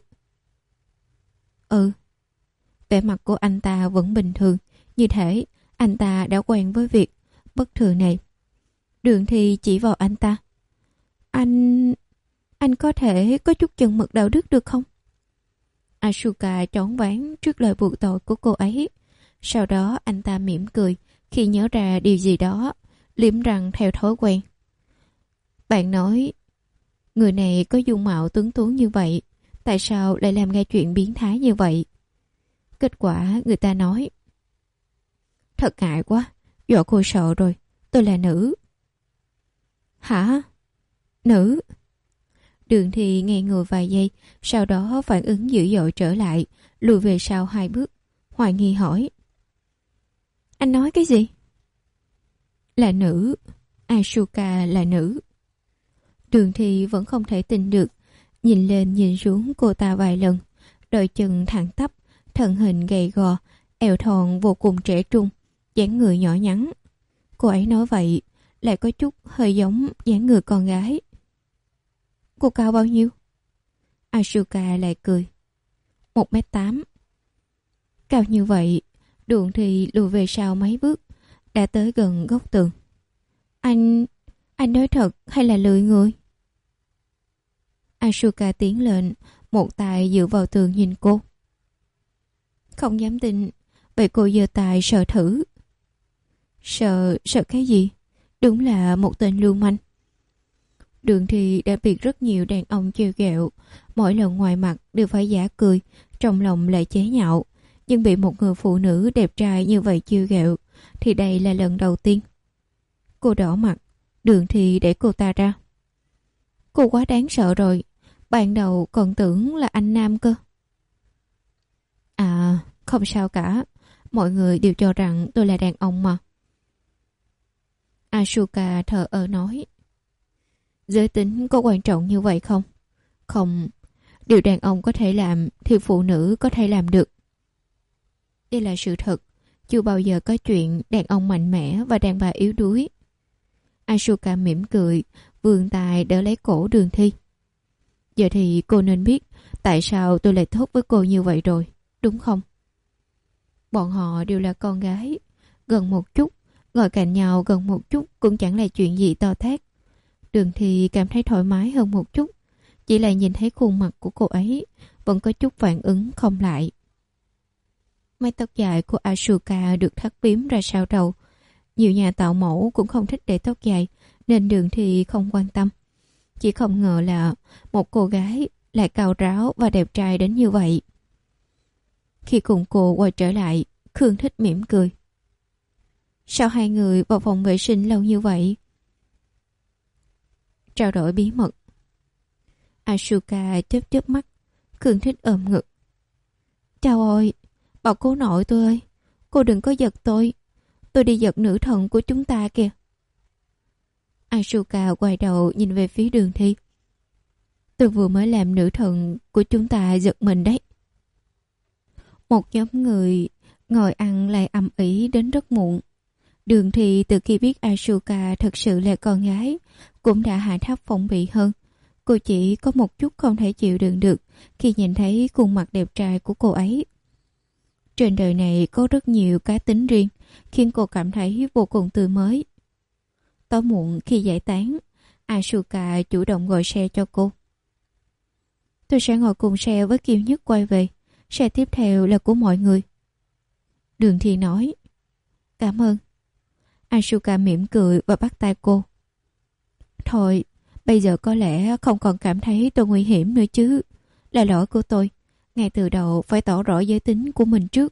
Ừ. Vẻ mặt của anh ta vẫn bình thường, như thể anh ta đã quen với việc bất thường này. Đường Thi chỉ vào anh ta. Anh... anh có thể có chút chừng mực đạo đức được không? Asuka choáng váng trước lời buộc tội của cô ấy. Sau đó anh ta mỉm cười khi nhớ ra điều gì đó, liếm răng theo thói quen. Bạn nói, người này có dung mạo tuấn tú như vậy, tại sao lại làm ra chuyện biến thái như vậy? Kết quả người ta nói, thật ngại quá, dọa cô sợ rồi, tôi là nữ. Hả? Nữ? Đường Thi nghe người vài giây, sau đó phản ứng dữ dội trở lại, lùi về sau hai bước, hoài nghi hỏi. Anh nói cái gì? Là nữ. Asuka là nữ. Đường Thi vẫn không thể tin được, nhìn lên nhìn xuống cô ta vài lần, đôi chân thẳng tắp, thân hình gầy gò, eo thon vô cùng trẻ trung, dáng người nhỏ nhắn. Cô ấy nói vậy lại có chút hơi giống dáng người con gái. Cô cao bao nhiêu? Asuka lại cười. Một mét tám. Cao như vậy, Đường Thi lùi về sau mấy bước, đã tới gần góc tường. Anh... anh nói thật hay là lười người? Asuka tiến lên, một tay dựa vào tường nhìn cô. Không dám tin, vậy cô giơ tay sờ thử. Sợ... sợ cái gì? Đúng là một tên lưu manh. Đường Thi đã bị rất nhiều đàn ông trêu ghẹo, mỗi lần ngoài mặt đều phải giả cười, trong lòng lại chế nhạo, nhưng bị một người phụ nữ đẹp trai như vậy trêu ghẹo thì đây là lần đầu tiên. Cô đỏ mặt, Đường Thi để cô ta ra. Cô quá đáng sợ rồi, ban đầu còn tưởng là anh nam cơ. À, không sao cả, mọi người đều cho rằng tôi là đàn ông mà. Asuka thờ ơ nói. Giới tính có quan trọng như vậy không? Không, điều đàn ông có thể làm thì phụ nữ có thể làm được. Đây là sự thật, chưa bao giờ có chuyện đàn ông mạnh mẽ và đàn bà yếu đuối. Asuka mỉm cười, vươn tay đỡ lấy cổ Đường Thi. Giờ thì cô nên biết tại sao tôi lại tốt với cô như vậy rồi, đúng không? Bọn họ đều là con gái, gần một chút, ngồi cạnh nhau gần một chút cũng chẳng là chuyện gì to tát. Đường Thi cảm thấy thoải mái hơn một chút, chỉ là nhìn thấy khuôn mặt của cô ấy vẫn có chút phản ứng không lại. Mái tóc dài của Asuka được thắt bím ra sau đầu. Nhiều nhà tạo mẫu cũng không thích để tóc dài, nên Đường Thi không quan tâm. Chỉ không ngờ là một cô gái lại cao ráo và đẹp trai đến như vậy. Khi cùng cô quay trở lại, Khương Thích mỉm cười. Sao hai người vào phòng vệ sinh lâu như vậy? Trao đổi bí mật. Asuka chớp chớp mắt, Khương Thích ôm ngực. Chào ơi, bảo cố nội tôi ơi, cô đừng có giật tôi. Tôi đi giật nữ thần của chúng ta kìa. Asuka quay đầu nhìn về phía Đường Thi. Tôi vừa mới làm nữ thần của chúng ta giật mình đấy. Một nhóm người ngồi ăn lại ầm ĩ đến rất muộn. Đường Thị từ khi biết Asuka thật sự là con gái, cũng đã hạ thấp phong bị hơn. Cô chỉ có một chút không thể chịu đựng được khi nhìn thấy khuôn mặt đẹp trai của cô ấy. Trên đời này có rất nhiều cá tính riêng, khiến cô cảm thấy vô cùng tươi mới. Tối muộn khi giải tán, Asuka chủ động gọi xe cho cô. Tôi sẽ ngồi cùng xe với Kiều Nhất quay về. Xe tiếp theo là của mọi người. Đường Thị nói. Cảm ơn. Asuka mỉm cười và bắt tay cô. Thôi, bây giờ có lẽ không còn cảm thấy tôi nguy hiểm nữa chứ. Là lỗi của tôi. Ngay từ đầu phải tỏ rõ giới tính của mình trước.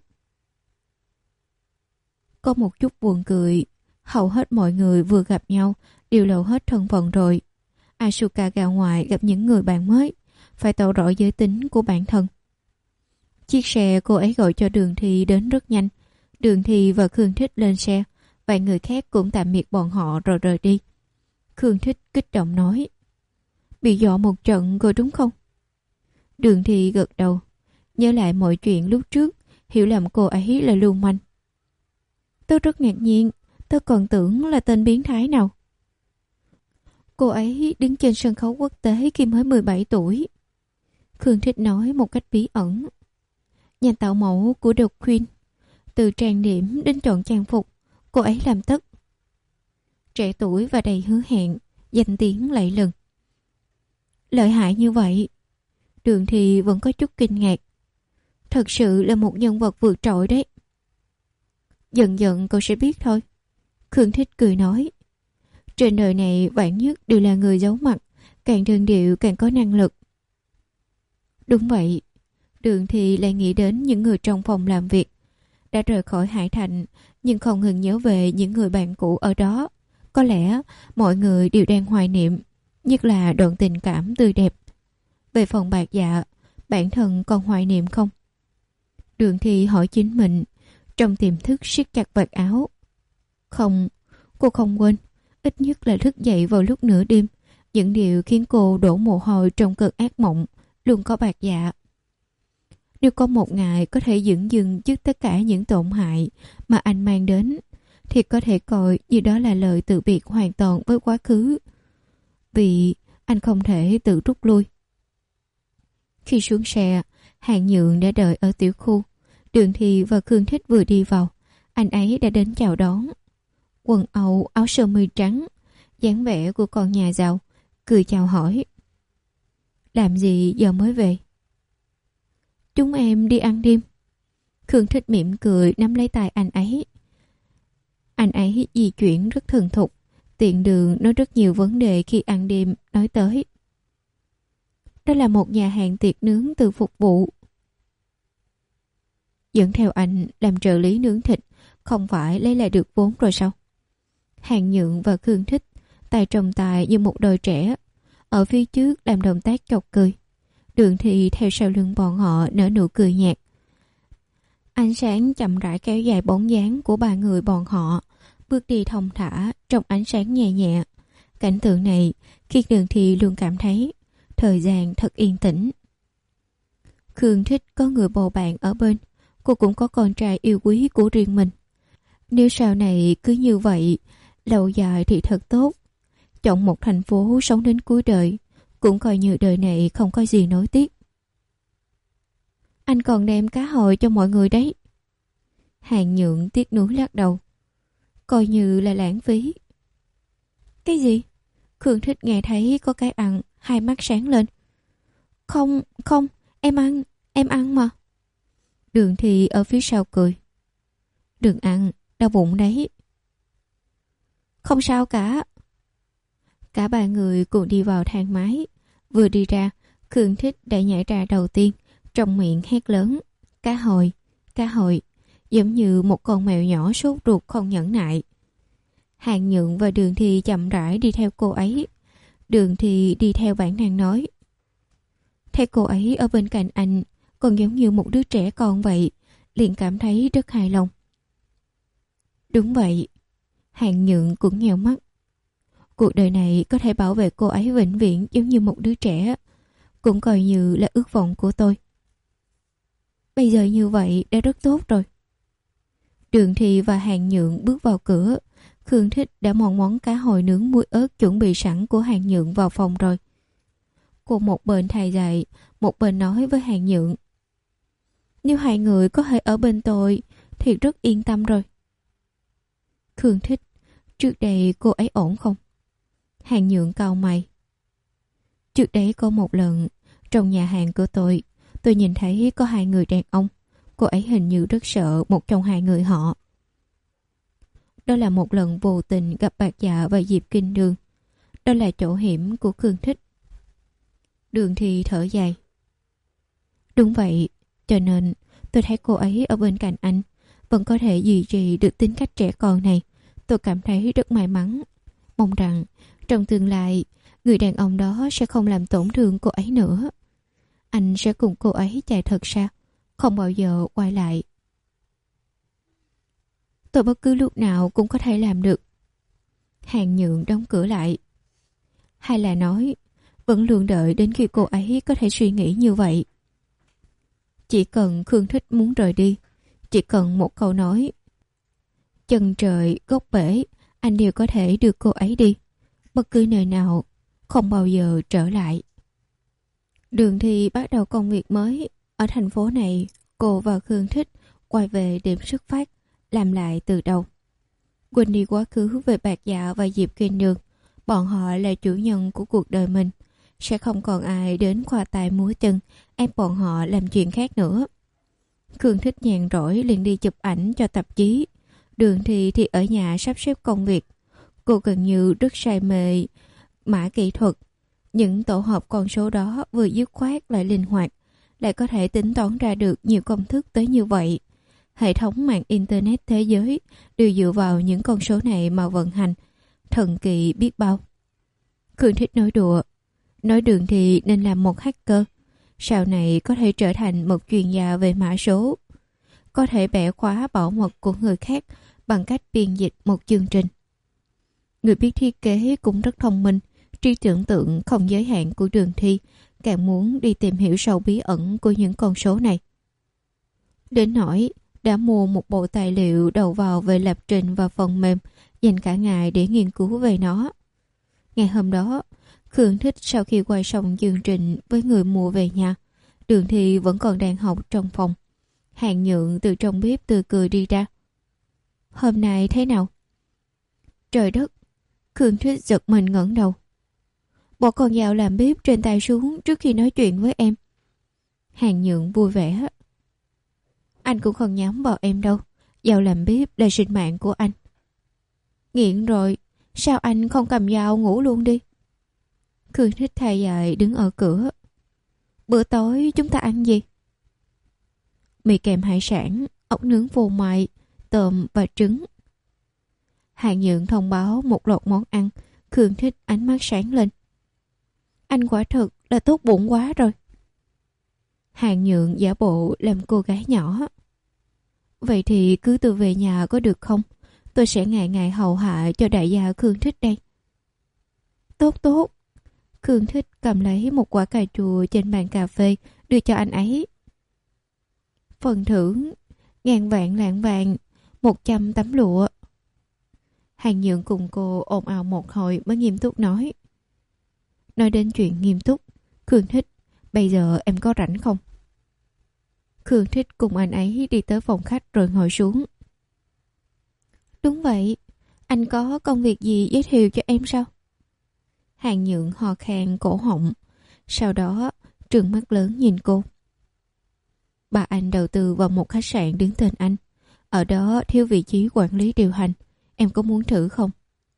Có một chút buồn cười. Hầu hết mọi người vừa gặp nhau đều lộ hết thân phận rồi. Asuka ra ngoài gặp những người bạn mới, phải tỏ rõ giới tính của bản thân. Chiếc xe cô ấy gọi cho Đường Thị đến rất nhanh. Đường Thị và Khương Thích lên xe, vài người khác cũng tạm biệt bọn họ rồi rời đi. Khương Thích kích động nói. Bị dọa một trận rồi đúng không? Đường Thị gật đầu, nhớ lại mọi chuyện lúc trước, hiểu lầm cô ấy là lưu manh. Tôi rất ngạc nhiên, tôi còn tưởng là tên biến thái nào. Cô ấy đứng trên sân khấu quốc tế khi mới mười bảy tuổi. Khương Thích nói một cách bí ẩn. Nhà tạo mẫu của The Queen, từ trang điểm đến chọn trang phục, cô ấy làm tất. Trẻ tuổi và đầy hứa hẹn, danh tiếng lẫy lừng. Lợi hại như vậy. Đường Thị vẫn có chút kinh ngạc. Thật sự là một nhân vật vượt trội đấy. Dần dần cậu sẽ biết thôi. Khương Thích cười nói. Trên đời này vạn nhất đều là người giấu mặt, càng đơn điệu càng có năng lực. Đúng vậy. Đường Thị lại nghĩ đến những người trong phòng làm việc. Đã rời khỏi Hải Thành, nhưng không ngừng nhớ về những người bạn cũ ở đó. Có lẽ mọi người đều đang hoài niệm, nhất là đoạn tình cảm tươi đẹp. Về phần Bạc Dạ, bản thân còn hoài niệm không? Đường Thị hỏi chính mình, trong tiềm thức siết chặt vạt áo. Không, cô không quên. Ít nhất là thức dậy vào lúc nửa đêm. Những điều khiến cô đổ mồ hôi trong cơn ác mộng luôn có Bạc Dạ. Nếu có một ngày có thể dửng dưng trước tất cả những tổn hại mà anh mang đến, thì có thể coi như đó là lời từ biệt hoàn toàn với quá khứ. Vì anh không thể tự rút lui. Khi xuống xe, Hàng Nhượng đã đợi ở tiểu khu. Đường Thị và Khương Thích vừa đi vào, anh ấy đã đến chào đón. Quần âu, áo sơ mi trắng, dáng vẻ của con nhà giàu, cười chào hỏi. Làm gì giờ mới về? Chúng em đi ăn đêm. Khương Thích mỉm cười nắm lấy tay anh ấy. Anh ấy di chuyển rất thuần thục, tiện đường nói rất nhiều vấn đề khi ăn đêm nói tới. Đó là một nhà hàng tiệc nướng tự phục vụ. Dẫn theo anh làm trợ lý nướng thịt, không phải lấy lại được vốn rồi sao? Hàng Nhượng và Khương Thích tay trong tay như một đôi trẻ, ở phía trước làm động tác chọc cười. Đường Thị theo sau lưng bọn họ nở nụ cười nhạt. Ánh sáng chậm rãi kéo dài bóng dáng của ba người bọn họ, bước đi thong thả trong ánh sáng nhẹ nhẹ. Cảnh tượng này khiến Đường Thị luôn cảm thấy thời gian thật yên tĩnh. Khương Thích có người bầu bạn ở bên, cô cũng có con trai yêu quý của riêng mình. Nếu sau này cứ như vậy, lâu dài thì thật tốt. Chọn một thành phố sống đến cuối đời, cũng coi như đời này không có gì nối tiếc. Anh còn đem cá hồi cho mọi người đấy. Hàng Nhượng tiếc nuối lắc đầu. Coi như là lãng phí. Cái gì? Khương Thích nghe thấy có cái ăn, hai mắt sáng lên. Không, không, em ăn, em ăn mà. Đường Thị ở phía sau cười. Đừng ăn, đau bụng đấy. Không sao cả. Cả ba người cùng đi vào thang máy. Vừa đi ra, Khương Thích đã nhảy ra đầu tiên, trong miệng hét lớn. Cá hồi, cá hồi, giống như một con mèo nhỏ sốt ruột không nhẫn nại. Hàng Nhượng và Đường Thị chậm rãi đi theo cô ấy. Đường Thị đi theo bản năng nói. Thấy cô ấy ở bên cạnh anh, còn giống như một đứa trẻ con vậy, liền cảm thấy rất hài lòng. Đúng vậy. Hàng Nhượng cũng nheo mắt. Cuộc đời này có thể bảo vệ cô ấy vĩnh viễn giống như một đứa trẻ, cũng coi như là ước vọng của tôi. Bây giờ như vậy đã rất tốt rồi. Đường Thi và Hàn Nhượng bước vào cửa. Khương Thích đã mòn món cá hồi nướng muối ớt chuẩn bị sẵn của Hàn Nhượng vào phòng rồi. Cô một bên thầy dạy, một bên nói với Hàn Nhượng: nếu hai người có thể ở bên tôi thì rất yên tâm rồi. Khương Thích: trước đây cô ấy ổn không? Hàn Nhượng cau mày: trước đấy có một lần, trong nhà hàng của tôi, tôi nhìn thấy có hai người đàn ông. Cô ấy hình như rất sợ một trong hai người họ. Đó là một lần vô tình gặp Bạc Dạ và Diệp Kinh Đường. Đó là chỗ hiểm của Khương Thích. Đường Thi thở dài: đúng vậy, cho nên tôi thấy cô ấy ở bên cạnh anh vẫn có thể duy trì được tính cách trẻ con này. Tôi cảm thấy rất may mắn. Mong rằng trong tương lai, người đàn ông đó sẽ không làm tổn thương cô ấy nữa. Anh sẽ cùng cô ấy chạy thật xa, không bao giờ quay lại. Tôi bất cứ lúc nào cũng có thể làm được. Hàn Nhượng đóng cửa lại. Hay là nói, vẫn luôn đợi đến khi cô ấy có thể suy nghĩ như vậy. Chỉ cần Khương Thích muốn rời đi, chỉ cần một câu nói, chân trời, gốc bể, anh đều có thể đưa cô ấy đi. Bất cứ nơi nào, không bao giờ trở lại. Đường Thi bắt đầu công việc mới. Ở thành phố này, cô và Khương Thích quay về điểm xuất phát, làm lại từ đầu. Quên đi quá khứ về Bạc Dạ và Diệp Kinh Đường. Bọn họ là chủ nhân của cuộc đời mình. Sẽ không còn ai đến khoa tay múa chân ép bọn họ làm chuyện khác nữa. Khương Thích nhàn rỗi liền đi chụp ảnh cho tạp chí. Đường Thi thì ở nhà sắp xếp công việc. Cô gần như rất say mê mã kỹ thuật. Những tổ hợp con số đó vừa dứt khoát lại linh hoạt, lại có thể tính toán ra được nhiều công thức tới như vậy. Hệ thống mạng Internet thế giới đều dựa vào những con số này mà vận hành. Thần kỳ biết bao. Khương Thích nói đùa, nói Đường Thi nên làm một hacker. Sau này có thể trở thành một chuyên gia về mã số. Có thể bẻ khóa bảo mật của người khác bằng cách biên dịch một chương trình. Người biết thiết kế cũng rất thông minh. Trí tưởng tượng không giới hạn của Đường Thi càng muốn đi tìm hiểu sâu bí ẩn của những con số này. Đến nỗi đã mua một bộ tài liệu đầu vào về lập trình và phần mềm, dành cả ngày để nghiên cứu về nó. Ngày hôm đó, Khương Thích sau khi quay xong chương trình với người mua về nhà, Đường Thi vẫn còn đang học trong phòng. Hàn Nhượng từ trong bếp tươi cười đi ra. Hôm nay thế nào? Trời đất! Khương Thích giật mình ngẩng đầu. Bỏ con dao làm bếp trên tay xuống trước khi nói chuyện với em. Hàn Nhượng vui vẻ. Anh cũng không nhắm vào em đâu. Dao làm bếp là sinh mạng của anh. Nghiện rồi, sao anh không cầm dao ngủ luôn đi? Khương Thích thay dài đứng ở cửa. Bữa tối chúng ta ăn gì? Mì kèm hải sản, ốc nướng phô mai, tôm và trứng. Hàn Nhượng thông báo một loạt món ăn. Khương Thích ánh mắt sáng lên. Anh quả thực là tốt bụng quá rồi. Hàn Nhượng giả bộ làm cô gái nhỏ. Vậy thì cứ từ về nhà có được không? Tôi sẽ ngày ngày hầu hạ cho đại gia Khương Thích đây. Tốt tốt. Khương Thích cầm lấy một quả cà chua trên bàn cà phê đưa cho anh ấy. Phần thưởng ngàn vạn lạng vàng, một trăm tấm lụa. Hàn Nhượng cùng cô ồn ào một hồi mới nghiêm túc nói. Nói đến chuyện nghiêm túc, Khương Thích, bây giờ em có rảnh không? Khương Thích cùng anh ấy đi tới phòng khách rồi ngồi xuống. Đúng vậy, anh có công việc gì giới thiệu cho em sao? Hàn Nhượng hò khan cổ họng, sau đó trừng mắt lớn nhìn cô. Bà anh đầu tư vào một khách sạn đứng tên anh. Ở đó thiếu vị trí quản lý điều hành. Em có muốn thử không?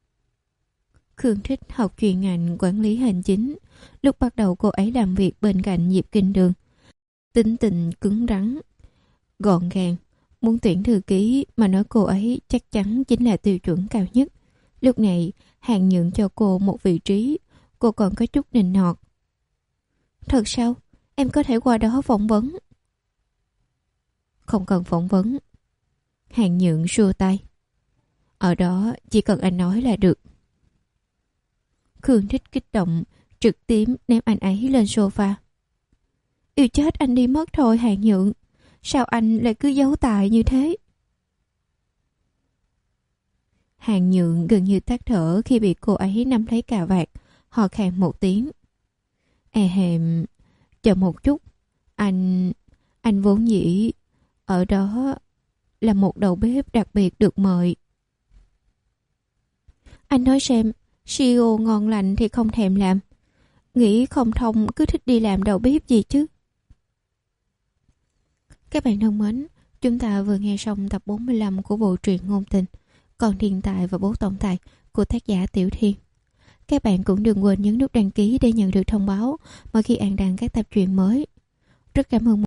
Khương Thích học chuyên ngành quản lý hành chính. Lúc bắt đầu cô ấy làm việc bên cạnh Diệp Kinh Đường. Tính tình cứng rắn, gọn gàng. Muốn tuyển thư ký mà nói cô ấy chắc chắn chính là tiêu chuẩn cao nhất. Lúc này Hàn Nhượng cho cô một vị trí. Cô còn có chút nịnh nọt. Thật sao? Em có thể qua đó phỏng vấn. Không cần phỏng vấn. Hàn Nhượng xua tay. Ở đó chỉ cần anh nói là được. Khương Thích kích động, trực tiếp ném anh ấy lên sofa. Yêu chết anh đi mất thôi Hàn Nhượng. Sao anh lại cứ giấu tài như thế? Hàng Nhượng gần như tắt thở khi bị cô ấy nắm lấy cà vạt, hò khan một tiếng. E hèm, chờ một chút, anh... anh vốn dĩ ở đó là một đầu bếp đặc biệt được mời. Anh nói xem, xê e ô ngon lành thì không thèm làm. Nghĩ không thông cứ thích đi làm đầu bếp gì chứ. Các bạn thân mến, chúng ta vừa nghe xong tập bốn mươi lăm của bộ truyện ngôn tình Con Thiên Tài và Bố Tổng Tài của tác giả Tiểu Thiên. Các bạn cũng đừng quên nhấn nút đăng ký để nhận được thông báo mỗi khi An đăng các tập truyện mới. Rất cảm ơn